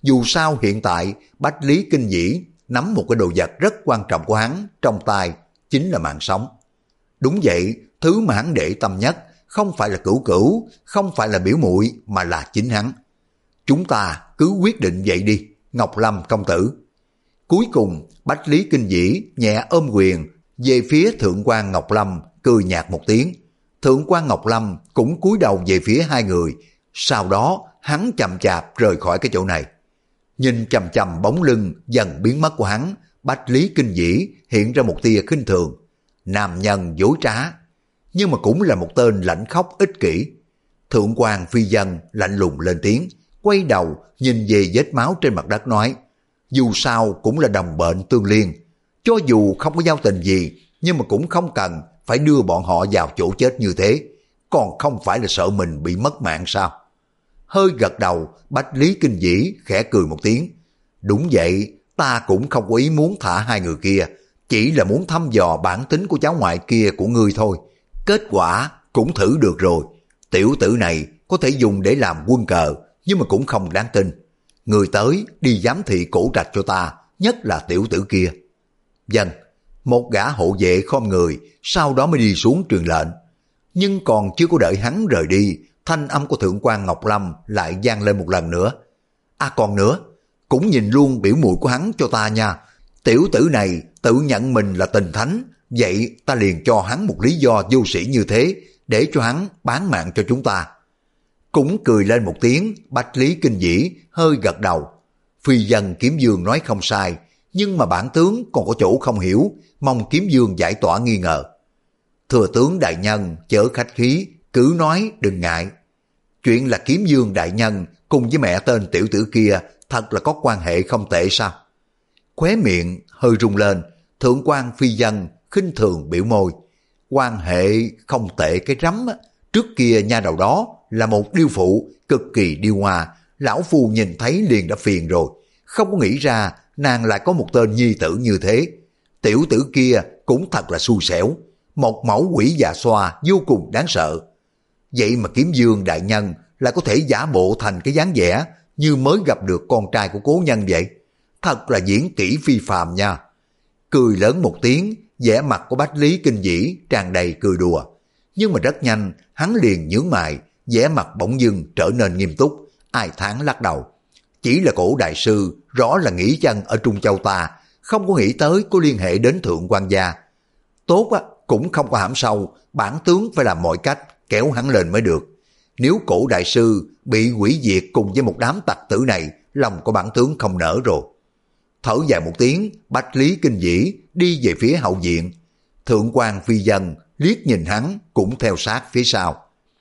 Dù sao hiện tại Bách Lý Kinh Dĩ nắm một cái đồ vật rất quan trọng của hắn trong tay, chính là mạng sống. Đúng vậy, thứ mà hắn để tâm nhất không phải là Cửu Cửu, không phải là biểu muội, mà là chính hắn. Chúng ta cứ quyết định vậy đi, Ngọc Lâm công tử. Cuối cùng, Bách Lý Kinh Dĩ nhẹ ôm quyền về phía Thượng quan Ngọc Lâm, cười nhạt một tiếng. Thượng quan Ngọc Lâm cũng cúi đầu về phía hai người, sau đó hắn chậm chạp rời khỏi cái chỗ này. Nhìn chằm chằm bóng lưng dần biến mất của hắn, Bách Lý Kinh Dĩ hiện ra một tia khinh thường. Nam nhân dối trá, nhưng mà cũng là một tên lãnh khóc ích kỷ. Thượng quan Phi Dân lạnh lùng lên tiếng, quay đầu nhìn về vết máu trên mặt đất nói, dù sao cũng là đồng bệnh tương liên, cho dù không có giao tình gì, nhưng mà cũng không cần phải đưa bọn họ vào chỗ chết như thế, còn không phải là sợ mình bị mất mạng sao? Hơi gật đầu, Bách Lý Kinh Dĩ khẽ cười một tiếng. Đúng vậy, ta cũng không có ý muốn thả hai người kia, chỉ là muốn thăm dò bản tính của cháu ngoại kia của ngươi thôi. Kết quả cũng thử được rồi. Tiểu tử này có thể dùng để làm quân cờ, nhưng mà cũng không đáng tin. Người tới đi giám thị cổ trạch cho ta, nhất là tiểu tử kia. Dân, một gã hộ vệ khom người, sau đó mới đi xuống truyền lệnh. Nhưng còn chưa có đợi hắn rời đi, thanh âm của Thượng quan Ngọc Lâm lại vang lên một lần nữa. À còn nữa, cũng nhìn luôn biểu muội của hắn cho ta nha. Tiểu tử này tự nhận mình là tình thánh, vậy ta liền cho hắn một lý do vô sĩ như thế, để cho hắn bán mạng cho chúng ta. Cũng cười lên một tiếng, Bách Lý Kinh Dĩ hơi gật đầu. Phi Dân Kiếm Dương nói không sai, nhưng mà bản tướng còn có chỗ không hiểu, mong Kiếm Dương giải tỏa nghi ngờ. Thừa tướng đại nhân chớ khách khí, cứ nói đừng ngại. Chuyện là Kiếm Dương đại nhân cùng với mẹ tên tiểu tử kia thật là có quan hệ không tệ sao? Khóe miệng hơi rung lên, Thượng quan Phi Dân khinh thường biểu môi. Quan hệ không tệ cái rắm á. Trước kia nha đầu đó là một điêu phụ cực kỳ điêu hoa, lão phu nhìn thấy liền đã phiền rồi, không có nghĩ ra nàng lại có một tên nhi tử như thế. Tiểu tử kia cũng thật là xui xẻo, một mẫu quỷ già xoa vô cùng đáng sợ. Vậy mà Kiếm Dương đại nhân lại có thể giả bộ thành cái dáng vẻ như mới gặp được con trai của cố nhân vậy. Thật là diễn kỹ phi phàm nha. Cười lớn một tiếng, vẻ mặt của Bách Lý Kinh Dĩ tràn đầy cười đùa. Nhưng mà rất nhanh, hắn liền nhướng mày, vẻ mặt bỗng dưng trở nên nghiêm túc, ai thán lắc đầu. Chỉ là cổ đại sư, rõ là nghỉ chân ở Trung Châu ta, không có nghĩ tới có liên hệ đến Thượng quan gia. Tốt á, cũng không có hãm sâu, bản tướng phải làm mọi cách kéo hắn lên mới được. Nếu cổ đại sư bị hủy diệt cùng với một đám tặc tử này, lòng của bản tướng không nở rồi. Thở dài một tiếng, Bách Lý Kinh Dĩ đi về phía hậu viện. Thượng quan Phi Dân liếc nhìn hắn cũng theo sát phía sau.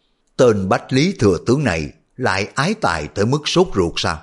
Tên Bách Lý thừa tướng này lại ái tài tới mức sốt ruột sao?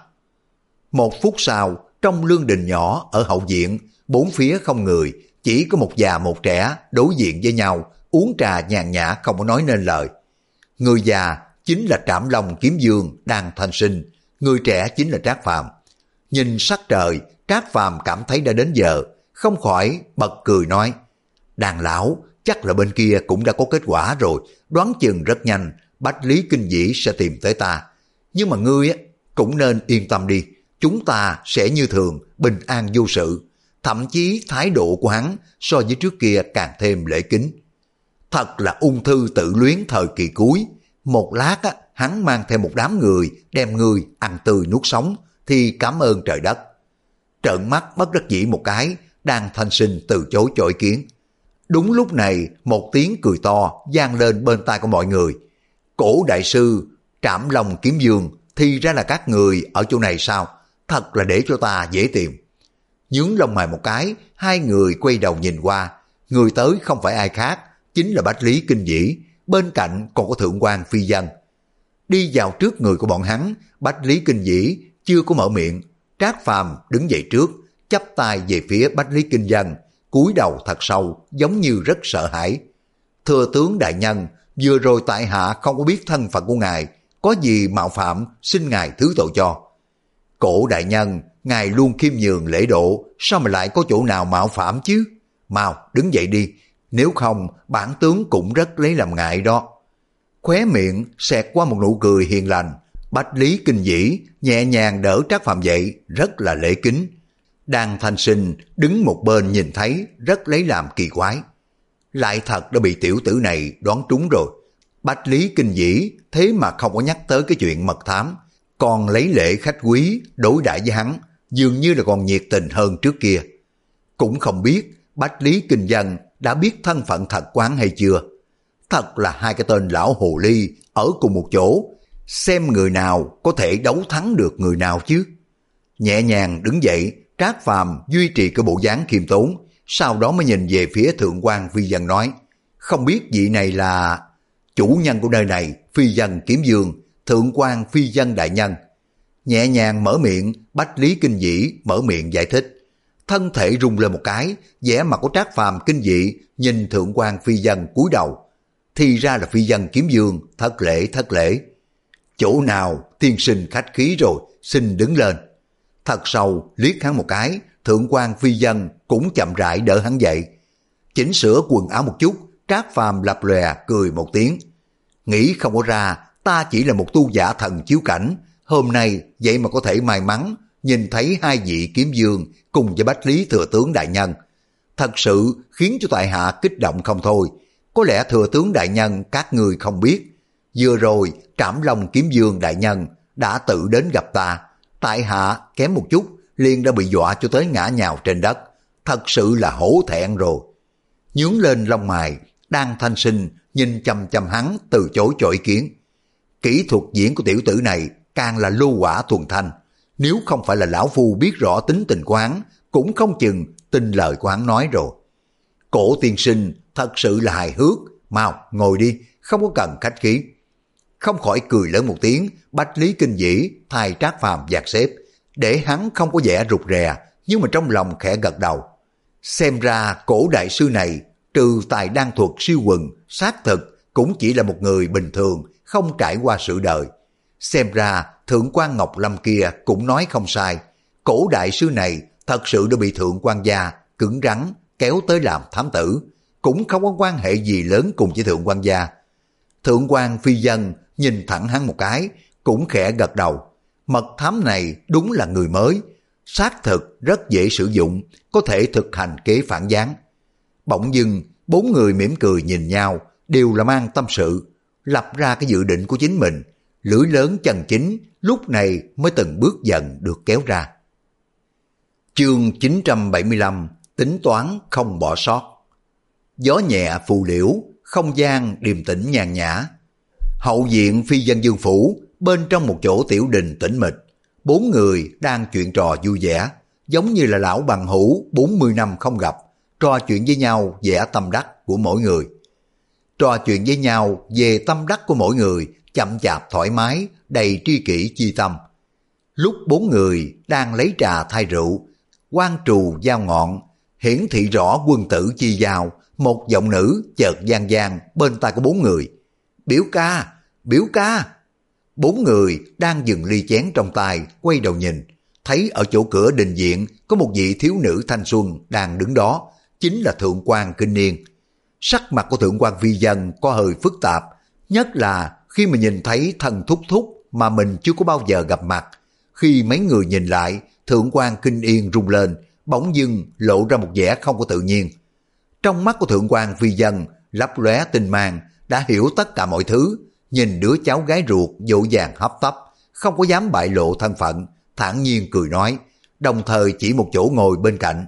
Một phút sau, trong lương đình nhỏ ở hậu viện, bốn phía không người, chỉ có một già một trẻ đối diện với nhau, uống trà nhàn nhã không có nói nên lời. Người già chính là Trảm Long Kiếm Dương đang thanh sinh, người trẻ chính là Trác Phàm. Nhìn sắc trời, Trác Phàm cảm thấy đã đến giờ, không khỏi bật cười nói, đàn lão chắc là bên kia cũng đã có kết quả rồi, đoán chừng rất nhanh Bách Lý Kinh Dĩ sẽ tìm tới ta. Nhưng mà ngươi cũng nên yên tâm đi, chúng ta sẽ như thường, bình an vô sự. Thậm chí thái độ của hắn so với trước kia càng thêm lễ kính. Thật là ung thư tự luyến thời kỳ cuối. Một lát á, hắn mang theo một đám người đem ngươi ăn tươi nuốt sống thì cảm ơn trời đất. Trợn mắt bất đắc dĩ một cái, đang thanh sinh từ chối cho ý kiến. Đúng lúc này một tiếng cười to vang lên bên tai của mọi người. Cổ đại sư Trảm Long Kiếm Dương thì ra là các người ở chỗ này sao? Thật là để cho ta dễ tìm. Nhướng lông mày một cái, hai người quay đầu nhìn qua. Người tới không phải ai khác, chính là Bách Lý Kinh Dĩ, bên cạnh còn có Thượng quan Phi Dân. Đi vào trước người của bọn hắn, Bách Lý Kinh Dĩ chưa có mở miệng. Trác Phàm đứng dậy trước, chắp tay về phía Bách Lý Kinh Dân, cúi đầu thật sâu, giống như rất sợ hãi. Thừa tướng đại nhân, vừa rồi tại hạ không có biết thân phận của ngài, có gì mạo phạm xin ngài thứ tội cho. Cổ đại nhân, ngài luôn khiêm nhường lễ độ, sao mà lại có chỗ nào mạo phạm chứ? Mau đứng dậy đi, nếu không bản tướng cũng rất lấy làm ngại đó. Khóe miệng xẹt qua một nụ cười hiền lành, Bách Lý Kinh Dĩ nhẹ nhàng đỡ Trác Phàm dậy, rất là lễ kính. Đan Thanh Sinh đứng một bên nhìn thấy rất lấy làm kỳ quái. Lại thật đã bị tiểu tử này đoán trúng rồi. Bách Lý Kinh Dĩ thế mà không có nhắc tới cái chuyện mật thám, còn lấy lễ khách quý đối đãi với hắn, dường như là còn nhiệt tình hơn trước kia. Cũng không biết Bách Lý Kinh Dân đã biết thân phận thật của hắn hay chưa. Thật là hai cái tên lão hồ ly ở cùng một chỗ, xem người nào có thể đấu thắng được người nào chứ. Nhẹ nhàng đứng dậy, Trác Phàm duy trì cái bộ dáng khiêm tốn, sau đó mới nhìn về phía Thượng quan Phi Dân nói, không biết vị này là chủ nhân của nơi này, Phi Dân Kiếm Dương, Thượng quan Phi Dân đại nhân. Nhẹ nhàng mở miệng, Bách Lý Kinh Dĩ mở miệng giải thích. Thân thể rung lên một cái, vẻ mặt của Trác Phàm kinh dị, nhìn Thượng quan Phi Dân cúi đầu. Thì ra là Phi Dân Kiếm Dương, thất lễ thất lễ. Chỗ nào tiên sinh khách khí rồi, xin đứng lên. Thật sâu liếc hắn một cái, Thượng quan Phi Dân cũng chậm rãi đỡ hắn dậy. Chỉnh sửa quần áo một chút, Trác Phàm lập lòe cười một tiếng. Nghĩ không có ra, ta chỉ là một tu giả thần chiếu cảnh, hôm nay vậy mà có thể may mắn nhìn thấy hai vị kiếm dương cùng với Bách Lý thừa tướng đại nhân. Thật sự khiến cho tại hạ kích động không thôi. Có lẽ thừa tướng đại nhân các người không biết, vừa rồi Trảm Long kiếm dương đại nhân đã tự đến gặp ta, tại hạ kém một chút liền đã bị dọa cho tới ngã nhào trên đất, thật sự là hổ thẹn rồi. Nhướng lên lông mày, Đan Thanh Sinh nhìn chăm chăm hắn từ chối cho ý kiến. Kỹ thuật diễn của tiểu tử này càng là lô quả thuần thanh, nếu không phải là lão phu biết rõ tính tình của hắn, cũng không chừng tin lời của hắn nói rồi. Cổ tiên sinh thật sự là hài hước, mau ngồi đi, không có cần khách khí. Không khỏi cười lớn một tiếng, Bách Lý Kinh Dĩ thay Trác Phàm dạt xếp, để hắn không có vẻ rụt rè, nhưng mà trong lòng khẽ gật đầu. Xem ra cổ đại sư này trừ tài đan thuật siêu quần, xác thực cũng chỉ là một người bình thường, không trải qua sự đời. Xem ra Thượng quan Ngọc Lâm kia cũng nói không sai, cổ đại sư này thật sự đã bị Thượng quan gia cứng rắn kéo tới làm thám tử, cũng không có quan hệ gì lớn cùng với Thượng quan gia. Thượng quan Phi Dân nhìn thẳng hắn một cái, cũng khẽ gật đầu. Mật thám này đúng là người mới, xác thực rất dễ sử dụng, có thể thực hành kế phản gián. Bỗng dưng bốn người mỉm cười nhìn nhau, đều là mang tâm sự, lập ra cái dự định của chính mình. Lưỡi lớn chân chính lúc này mới từng bước dần được kéo ra. Chương chín trăm bảy mươi lăm, tính toán không bỏ sót. Gió nhẹ phù liễu, không gian điềm tĩnh nhàn nhã. Hậu viện Phi Dân Dương phủ, bên trong một chỗ tiểu đình tĩnh mịch, bốn người đang chuyện trò vui vẻ, giống như là lão bằng hữu bốn mươi năm không gặp, trò chuyện với nhau vẻ tâm đắc của mỗi người. Trò chuyện với nhau về tâm đắc của mỗi người, chậm chạp thoải mái, đầy tri kỷ chi tâm. Lúc bốn người đang lấy trà thay rượu, quan trù giao ngọn, hiển thị rõ quân tử chi giao, một giọng nữ chợt vang vang bên tai của bốn người. Biểu ca, biểu ca. Bốn người đang dừng ly chén trong tay, quay đầu nhìn, thấy ở chỗ cửa đình viện có một vị thiếu nữ thanh xuân đang đứng đó, chính là Thượng quan Kinh Niên. Sắc mặt của Thượng quan Phi Dân có hơi phức tạp, nhất là khi mà nhìn thấy thần thúc thúc mà mình chưa có bao giờ gặp mặt. Khi mấy người nhìn lại, Thượng quan Kinh Yên rung lên, bỗng dưng lộ ra một vẻ không có tự nhiên. Trong mắt của Thượng quan Phi Dân lấp lóe tinh mang, đã hiểu tất cả mọi thứ, nhìn đứa cháu gái ruột dỗ dàng hấp tấp, không có dám bại lộ thân phận, thản nhiên cười nói, đồng thời chỉ một chỗ ngồi bên cạnh.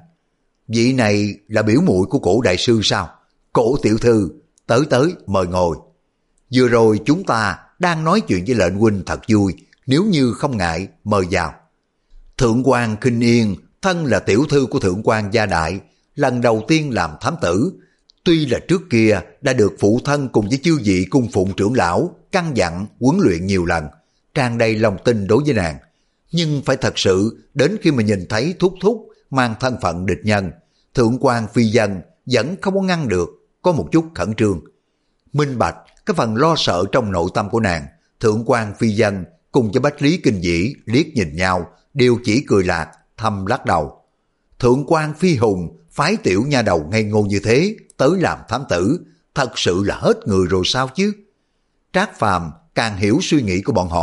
Vị này là biểu muội của cổ đại sư sao? Cổ tiểu thư, tới tới mời ngồi. Vừa rồi chúng ta đang nói chuyện với lệnh huynh thật vui, nếu như không ngại mời vào. Thượng quan Kinh Yên thân là tiểu thư của Thượng quan gia đại, lần đầu tiên làm thám tử. Tuy là trước kia đã được phụ thân cùng với chư vị cung phụng trưởng lão căn dặn huấn luyện nhiều lần, tràn đầy lòng tin đối với nàng, nhưng phải thật sự đến khi mà nhìn thấy thúc thúc mang thân phận địch nhân, Thượng quan Phi Dân vẫn không có ngăn được, có một chút khẩn trương. Minh bạch cái phần lo sợ trong nội tâm của nàng, Thượng quan Phi Dân cùng với Bách Lý Kinh Dĩ liếc nhìn nhau, đều chỉ cười lạc, thầm lắc đầu. Thượng quan Phi Hùng phái tiểu nha đầu ngây ngô như thế tới làm thám tử, thật sự là hết người rồi sao chứ? Trác Phàm càng hiểu suy nghĩ của bọn họ,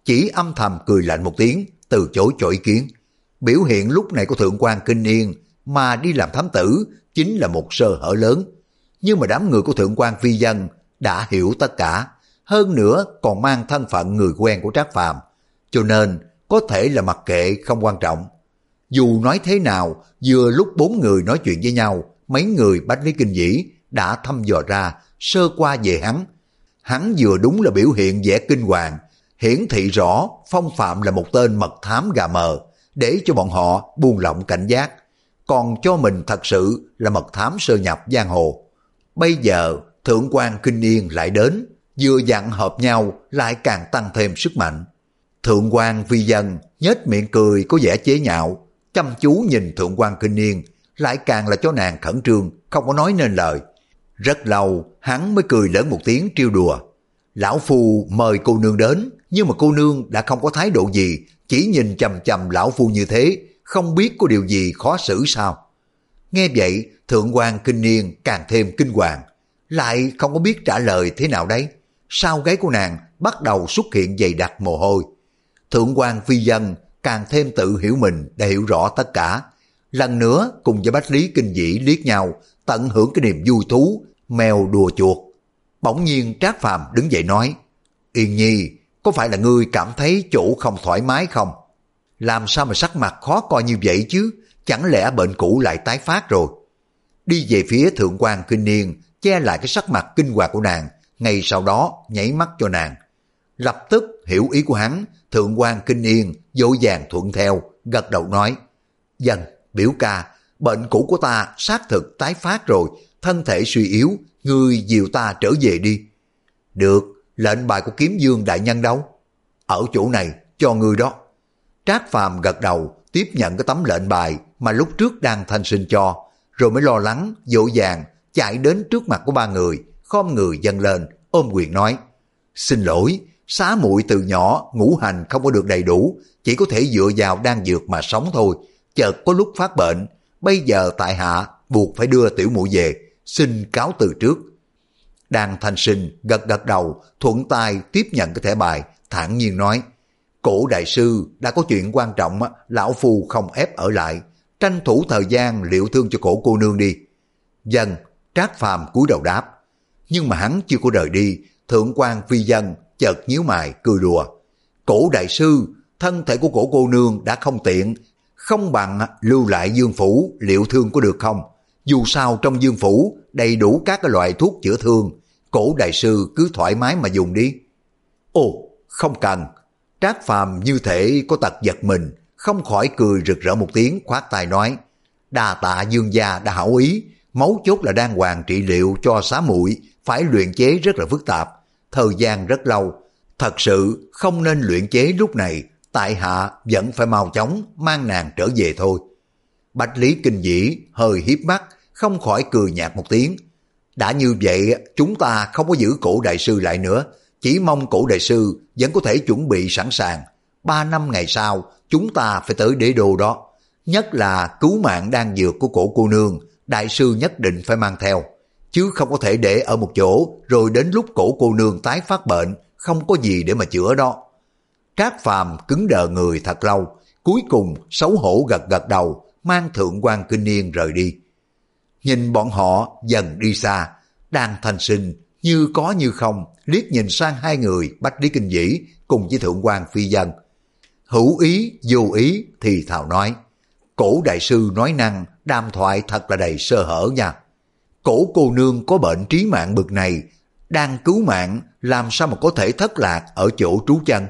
chỉ âm thầm cười lạnh một tiếng, từ chối cho ý kiến. Biểu hiện lúc này của Thượng quan Kinh Yên mà đi làm thám tử chính là một sơ hở lớn. Nhưng mà đám người của Thượng quan Phi Dân đã hiểu tất cả, hơn nữa còn mang thân phận người quen của Trác Phàm, cho nên có thể là mặc kệ không quan trọng. Dù nói thế nào, vừa lúc bốn người nói chuyện với nhau, mấy người Bách Lý Kinh Vĩ đã thăm dò ra sơ qua về hắn. Hắn vừa đúng là biểu hiện vẻ kinh hoàng, hiển thị rõ Phong Phạm là một tên mật thám gà mờ, để cho bọn họ buông lỏng cảnh giác, còn cho mình thật sự là mật thám sơ nhập giang hồ. Bây giờ Thượng quan Kinh Yên lại đến, vừa dặn hợp nhau lại càng tăng thêm sức mạnh. Thượng quan Phi Dân nhếch miệng cười có vẻ chế nhạo, chăm chú nhìn Thượng quan Kinh Yên, lại càng là cho nàng khẩn trương, không có nói nên lời. Rất lâu hắn mới cười lớn một tiếng trêu đùa. Lão Phu mời cô nương đến, nhưng mà cô nương đã không có thái độ gì, chỉ nhìn chằm chằm lão Phu như thế, không biết có điều gì khó xử sao? Nghe vậy, Thượng quan Kinh Yên càng thêm kinh hoàng, lại không có biết trả lời thế nào đấy. Sau gáy của nàng bắt đầu xuất hiện dày đặc mồ hôi. Thượng quan Phi Dân càng thêm tự hiểu mình đã hiểu rõ tất cả. Lần nữa cùng với Bách Lý Kinh Vĩ liếc nhau, tận hưởng cái niềm vui thú, mèo đùa chuột. Bỗng nhiên Trác Phàm đứng dậy nói, Yên Nhi, có phải là ngươi cảm thấy chỗ không thoải mái không? Làm sao mà sắc mặt khó coi như vậy chứ? Chẳng lẽ bệnh cũ lại tái phát rồi? Đi về phía Thượng quan Kinh Yên, che lại cái sắc mặt kinh hoàng của nàng, ngay sau đó nhảy mắt cho nàng. Lập tức hiểu ý của hắn, Thượng quan Kinh Yên vội vàng thuận theo, gật đầu nói, Dân, biểu ca, bệnh cũ của ta xác thực tái phát rồi, thân thể suy yếu, ngươi dìu ta trở về đi. Được, lệnh bài của Kiếm Dương đại nhân đâu? Ở chỗ này, cho ngươi đó. Trác Phàm gật đầu, tiếp nhận cái tấm lệnh bài mà lúc trước đang Thanh Sinh cho, rồi mới lo lắng, dỗ dàng, chạy đến trước mặt của ba người, khom người dâng lên, ôm quyền nói, xin lỗi, xá muội từ nhỏ ngũ hành không có được đầy đủ, chỉ có thể dựa vào đan dược mà sống thôi, chợt có lúc phát bệnh, bây giờ tại hạ buộc phải đưa tiểu muội về, xin cáo từ trước. Đan Thanh Sinh gật gật đầu, thuận tay tiếp nhận cái thẻ bài, thản nhiên nói, Cổ đại sư đã có chuyện quan trọng, lão phu không ép ở lại, tranh thủ thời gian liệu thương cho cổ cô nương đi. Dân, Trác Phàm cúi đầu đáp. Nhưng mà hắn chưa có rời đi, Thượng quan Phi Dân chợt nhíu mày cười đùa. Cổ đại sư, thân thể của cổ cô nương đã không tiện, không bằng lưu lại Dương phủ liệu thương có được không? Dù sao trong Dương phủ đầy đủ các cái loại thuốc chữa thương, cổ đại sư cứ thoải mái mà dùng đi. Ồ, không cần. Trác Phàm như thể có tật giật mình, không khỏi cười rực rỡ một tiếng, khoát tay nói, đa tạ Dương gia đã hảo ý, mấu chốt là đan hoàng trị liệu cho xá muội phải luyện chế rất là phức tạp, thời gian rất lâu, thật sự không nên luyện chế lúc này, tại hạ vẫn phải mau chóng mang nàng trở về thôi. Bách Lý Kinh Vĩ hơi hiếp mắt, không khỏi cười nhạt một tiếng. Đã như vậy, chúng ta không có giữ cổ đại sư lại nữa, chỉ mong cổ đại sư vẫn có thể chuẩn bị sẵn sàng. Ba năm ngày sau, chúng ta phải tới đế đô đó. Nhất là cứu mạng đan dược của cổ cô nương, đại sư nhất định phải mang theo. Chứ không có thể để ở một chỗ, rồi đến lúc cổ cô nương tái phát bệnh, không có gì để mà chữa đó. Trác Phàm cứng đờ người thật lâu, cuối cùng xấu hổ gật gật đầu, mang Thượng quan Kinh Yên rời đi. Nhìn bọn họ dần đi xa, Đan Thanh Sinh như có như không liếc nhìn sang hai người Bách Lý Kinh Vĩ cùng với Thượng quan Phi Dân. Hữu ý vô ý thì thào nói, cổ đại sư nói năng đàm thoại thật là đầy sơ hở nha. Cổ cô nương có bệnh trí mạng bực này, đang cứu mạng làm sao mà có thể thất lạc ở chỗ trú chân.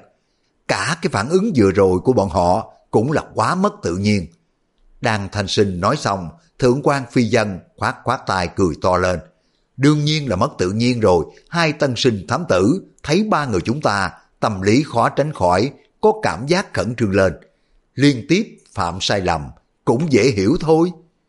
Cả cái phản ứng vừa rồi của bọn họ cũng là quá mất tự nhiên. Đan Thanh Sinh nói xong, Thượng quan Phi Dân khoát khoát tay cười to lên. Đương nhiên là mất tự nhiên rồi, hai tân sinh thám tử thấy ba người chúng ta tâm lý khó tránh khỏi có cảm giác khẩn trương lên. Liên tiếp phạm sai lầm, cũng dễ hiểu thôi.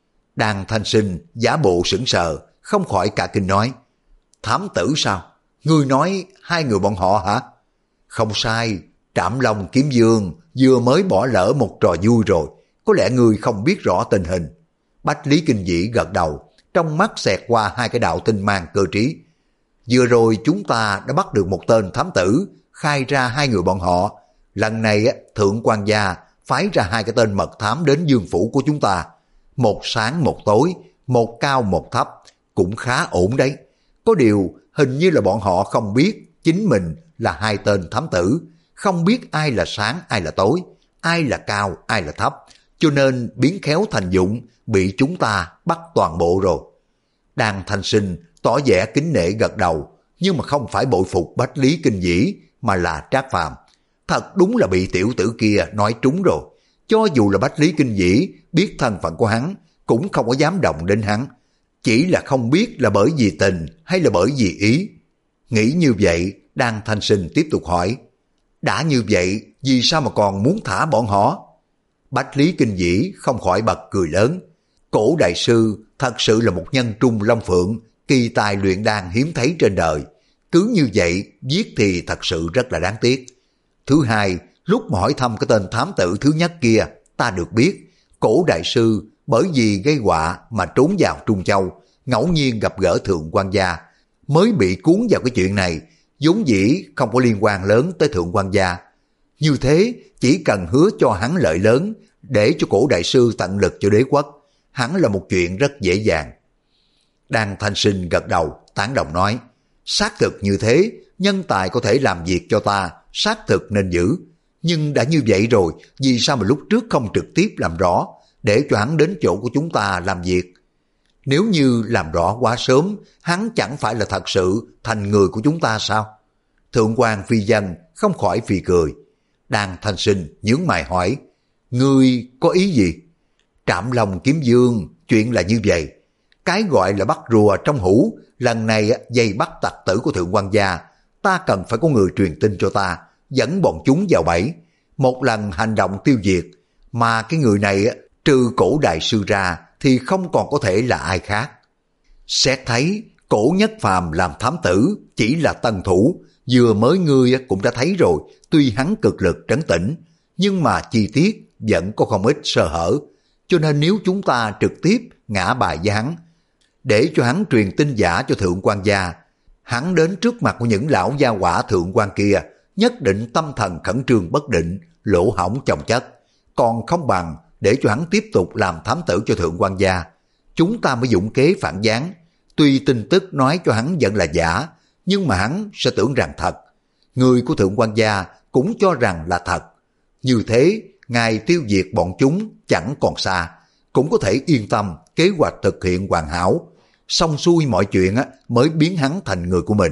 Đan Thanh Sinh giả bộ sững sờ, không khỏi cả kinh nói, thám tử sao? Ngươi nói hai người bọn họ hả? Không sai, Trảm Long Kiếm Dương vừa mới bỏ lỡ một trò vui rồi, có lẽ ngươi không biết rõ tình hình. Bách Lý Kinh Vĩ gật đầu, trong mắt xẹt qua hai cái đạo tinh mang cơ trí. Vừa rồi chúng ta đã bắt được một tên thám tử, khai ra hai người bọn họ, Lần này Thượng quan gia phái ra hai cái tên mật thám đến dương phủ của chúng ta. Một sáng một tối, một cao một thấp, cũng khá ổn đấy. Có điều hình như là bọn họ không biết chính mình là hai tên thám tử, không biết ai là sáng ai là tối, ai là cao ai là thấp, cho nên biến khéo thành dụng, bị chúng ta bắt toàn bộ rồi. Đan Thanh Sinh tỏ vẻ kính nể gật đầu, nhưng mà không phải bội phục Bách Lý Kinh Dĩ, mà là Trác Phàm. Thật đúng là bị tiểu tử kia nói trúng rồi. Cho dù là Bách Lý Kinh Dĩ biết thân phận của hắn, cũng không có dám động đến hắn. Chỉ là không biết là bởi vì tình hay là bởi vì ý. Nghĩ như vậy, Đan Thanh Sinh tiếp tục hỏi, đã như vậy, vì sao mà còn muốn thả bọn họ? Bách Lý Kinh Dĩ không khỏi bật cười lớn. Cổ đại sư thật sự là một nhân trung long phượng, kỳ tài luyện đan hiếm thấy trên đời. Cứ như vậy, giết thì thật sự rất là đáng tiếc. Thứ hai, lúc mà hỏi thăm cái tên thám tử thứ nhất kia, ta được biết, cổ đại sư bởi vì gây họa mà trốn vào Trung Châu, ngẫu nhiên gặp gỡ Thượng quan gia, mới bị cuốn vào cái chuyện này, vốn dĩ không có liên quan lớn tới Thượng quan gia. Như thế, chỉ cần hứa cho hắn lợi lớn, để cho cổ đại sư tận lực cho đế quốc, hắn là một chuyện rất dễ dàng. Đan Thanh Sinh gật đầu, tán đồng nói, xác thực như thế, nhân tài có thể làm việc cho ta, xác thực nên giữ. Nhưng đã như vậy rồi, vì sao mà lúc trước không trực tiếp làm rõ, để cho hắn đến chỗ của chúng ta làm việc? Nếu như làm rõ quá sớm, hắn chẳng phải là thật sự thành người của chúng ta sao? Thượng quan Phi Dân không khỏi phì cười. Đan Thanh Sinh nhướng mày hỏi, ngươi có ý gì? Trảm Long Kiếm Dương, chuyện là như vậy. Cái gọi là bắt rùa trong hũ, lần này dây bắt tặc tử của Thượng quan gia, ta cần phải có người truyền tin cho ta, dẫn bọn chúng vào bẫy, một lần hành động tiêu diệt, mà cái người này trừ cổ đại sư ra thì không còn có thể là ai khác. Xét thấy cổ Nhất Phàm làm thám tử chỉ là tân thủ, vừa mới ngươi cũng đã thấy rồi, tuy hắn cực lực trấn tĩnh, nhưng mà chi tiết vẫn có không ít sơ hở, cho nên nếu chúng ta trực tiếp ngã bài với hắn, để cho hắn truyền tin giả cho Thượng quan gia, hắn đến trước mặt của những lão gia hỏa Thượng quan kia, nhất định tâm thần khẩn trương bất định, lỗ hổng chồng chất, còn không bằng để cho hắn tiếp tục làm thám tử cho Thượng quan gia. Chúng ta mới dụng kế phản gián, tuy tin tức nói cho hắn vẫn là giả, nhưng mà hắn sẽ tưởng rằng thật. Người của Thượng quan gia cũng cho rằng là thật. Như thế, ngày tiêu diệt bọn chúng chẳng còn xa, cũng có thể yên tâm kế hoạch thực hiện hoàn hảo, xong xuôi mọi chuyện mới biến hắn thành người của mình.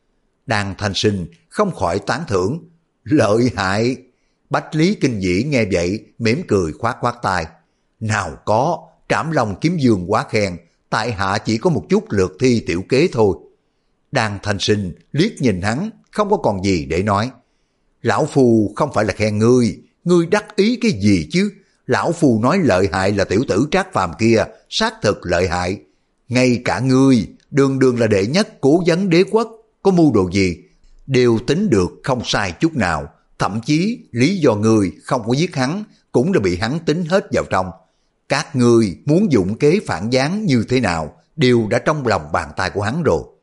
Đan Thanh Sinh không khỏi tán thưởng, lợi hại. Bách Lý Kinh Dĩ nghe vậy mỉm cười khoát khoát tay, nào có, Trảm Long Kiếm Dương quá khen, tại hạ chỉ có một chút lược thi tiểu kế thôi. Đan Thanh Sinh liếc nhìn hắn, không có còn gì để nói. Lão Phu không phải là khen ngươi, ngươi đắc ý cái gì chứ? Lão Phu nói lợi hại là tiểu tử Trác Phàm kia, xác thực lợi hại. Ngay cả ngươi, đường đường là đệ nhất cố vấn đế quốc, có mưu đồ gì, đều tính được không sai chút nào. Thậm chí lý do ngươi không có giết hắn, cũng đã bị hắn tính hết vào trong. Các ngươi muốn dụng kế phản gián như thế nào, đều đã trong lòng bàn tay của hắn rồi.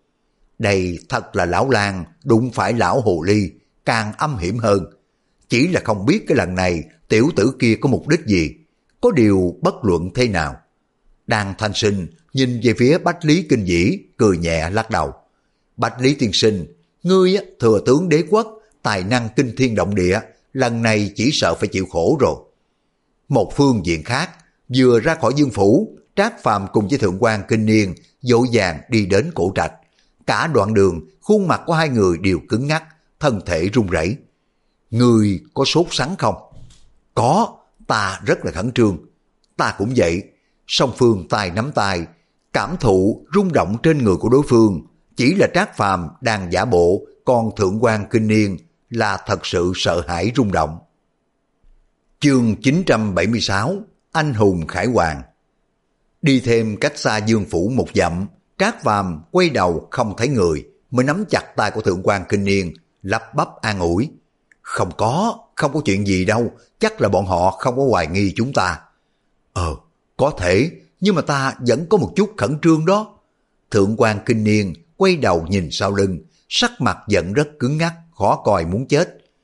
Đây thật là lão lang đụng phải lão hồ ly, càng âm hiểm hơn. Chỉ là không biết cái lần này tiểu tử kia có mục đích gì, có điều bất luận thế nào. Đan Thanh Sinh nhìn về phía Bách Lý Kinh Dĩ, cười nhẹ lắc đầu. Bách Lý tiên sinh, ngươi thừa tướng đế quốc, tài năng kinh thiên động địa, lần này chỉ sợ phải chịu khổ rồi. Một phương diện khác, vừa ra khỏi dương phủ, Trác Phàm cùng với Thượng quan Kinh Niên vội vàng đi đến cổ trạch. Cả đoạn đường, khuôn mặt của hai người đều cứng ngắc, thân thể run rẩy. Ngươi có sốt sắng không? Có, ta rất là khẩn trương. Ta cũng vậy. Song phương tay nắm tay, cảm thụ rung động trên người của đối phương. Chỉ là Trác Phàm đang giả bộ, còn Thượng quan Kinh Niên là thật sự sợ hãi rung động. Chương chín trăm bảy mươi sáu, Anh hùng khải hoàn. Đi thêm cách xa dương phủ một dặm, Trác Phàm quay đầu không thấy người, mới nắm chặt tay của Thượng quan Kinh Niên, lắp bắp an ủi. Không có, không có chuyện gì đâu, chắc là bọn họ không có hoài nghi chúng ta. Ờ, có thể, nhưng mà ta vẫn có một chút khẩn trương đó. Thượng quan Kinh Niên quay đầu nhìn sau lưng, sắc mặt vẫn rất cứng ngắc, khó coi muốn chết.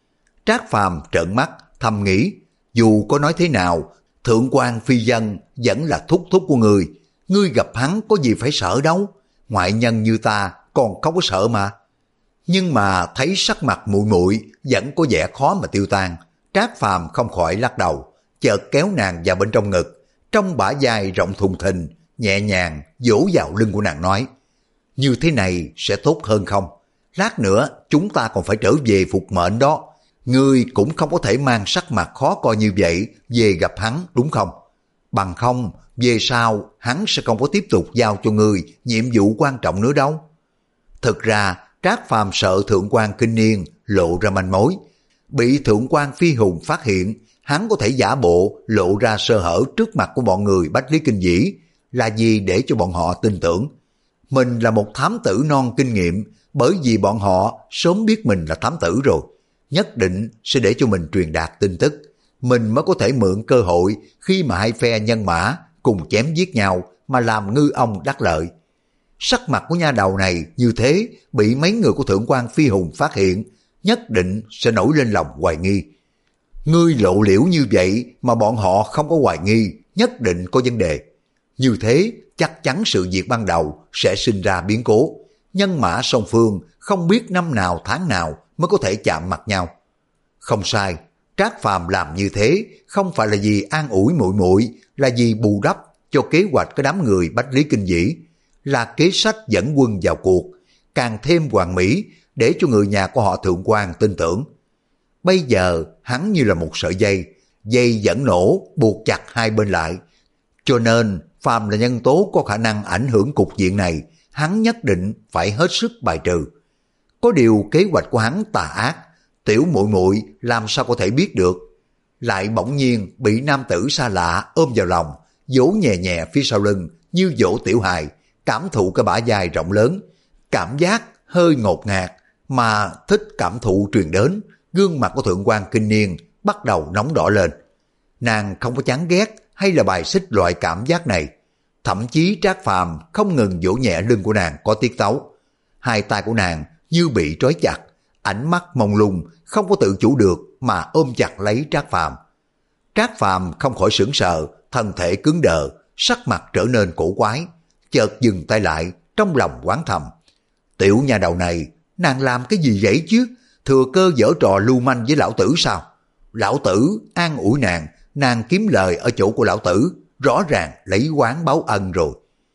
Trác Phàm trợn mắt, thầm nghĩ, dù có nói thế nào, thượng quan phi dân vẫn là thúc thúc của ngươi. Ngươi gặp hắn có gì phải sợ đâu, ngoại nhân như ta còn không có sợ mà. Nhưng mà thấy sắc mặt muội muội vẫn có vẻ khó mà tiêu tan, Trác Phàm không khỏi lắc đầu, chợt kéo nàng vào bên trong ngực, trong bả vai rộng thùng thình, nhẹ nhàng vỗ vào lưng của nàng nói, như thế này sẽ tốt hơn không? Lát nữa chúng ta còn phải trở về phục mệnh đó. Ngươi cũng không có thể mang sắc mặt khó coi như vậy về gặp hắn đúng không? Bằng không, về sau hắn sẽ không có tiếp tục giao cho ngươi nhiệm vụ quan trọng nữa đâu. Thực ra, Trác Phàm sợ thượng quan Kinh Niên lộ ra manh mối. Bị thượng quan Phi Hùng phát hiện, hắn có thể giả bộ lộ ra sơ hở trước mặt của bọn người Bách Lý Kinh Dĩ, là gì để cho bọn họ tin tưởng. Mình là một thám tử non kinh nghiệm, bởi vì bọn họ sớm biết mình là thám tử rồi. Nhất định sẽ để cho mình truyền đạt tin tức, mình mới có thể mượn cơ hội khi mà hai phe nhân mã cùng chém giết nhau mà làm ngư ông đắc lợi. Sắc mặt của nha đầu này như thế bị mấy người của thượng quan Phi Hùng phát hiện, nhất định sẽ nổi lên lòng hoài nghi. Ngươi lộ liễu như vậy mà bọn họ không có hoài nghi, nhất định có vấn đề. Như thế chắc chắn sự việc ban đầu sẽ sinh ra biến cố. Nhân mã song phương không biết năm nào tháng nào mới có thể chạm mặt nhau. Không sai, Trác Phàm làm như thế không phải là vì an ủi muội muội, là vì bù đắp cho kế hoạch cái đám người Bách Lý Kinh Dĩ, là kế sách dẫn quân vào cuộc, càng thêm hoàn mỹ để cho người nhà của họ thượng quan tin tưởng. Bây giờ hắn như là một sợi dây, dây dẫn nổ buộc chặt hai bên lại, cho nên phàm là nhân tố có khả năng ảnh hưởng cục diện này, hắn nhất định phải hết sức bài trừ. Có điều kế hoạch của hắn tà ác, tiểu muội muội làm sao có thể biết được. Lại bỗng nhiên bị nam tử xa lạ ôm vào lòng, vỗ nhẹ nhẹ phía sau lưng như vỗ tiểu hài, cảm thụ cái bả vai rộng lớn, cảm giác hơi ngột ngạt mà thích cảm thụ truyền đến. Gương mặt của thượng quan Kinh Niên bắt đầu nóng đỏ lên. Nàng không có chán ghét hay là bài xích loại cảm giác này. Thậm chí Trác Phàm không ngừng vỗ nhẹ lưng của nàng có tiết tấu. Hai tay của nàng như bị trói chặt, ánh mắt mông lung không có tự chủ được mà ôm chặt lấy Trác Phàm. Trác Phàm không khỏi sững sờ, thân thể cứng đờ, sắc mặt trở nên cổ quái, chợt dừng tay lại, trong lòng oán thầm. Tiểu nhà đầu này, nàng làm cái gì vậy chứ? Thừa cơ giở trò lưu manh với lão tử sao? Lão tử an ủi nàng, nàng kiếm lời ở chỗ của lão tử, rõ ràng lấy oán báo ân rồi.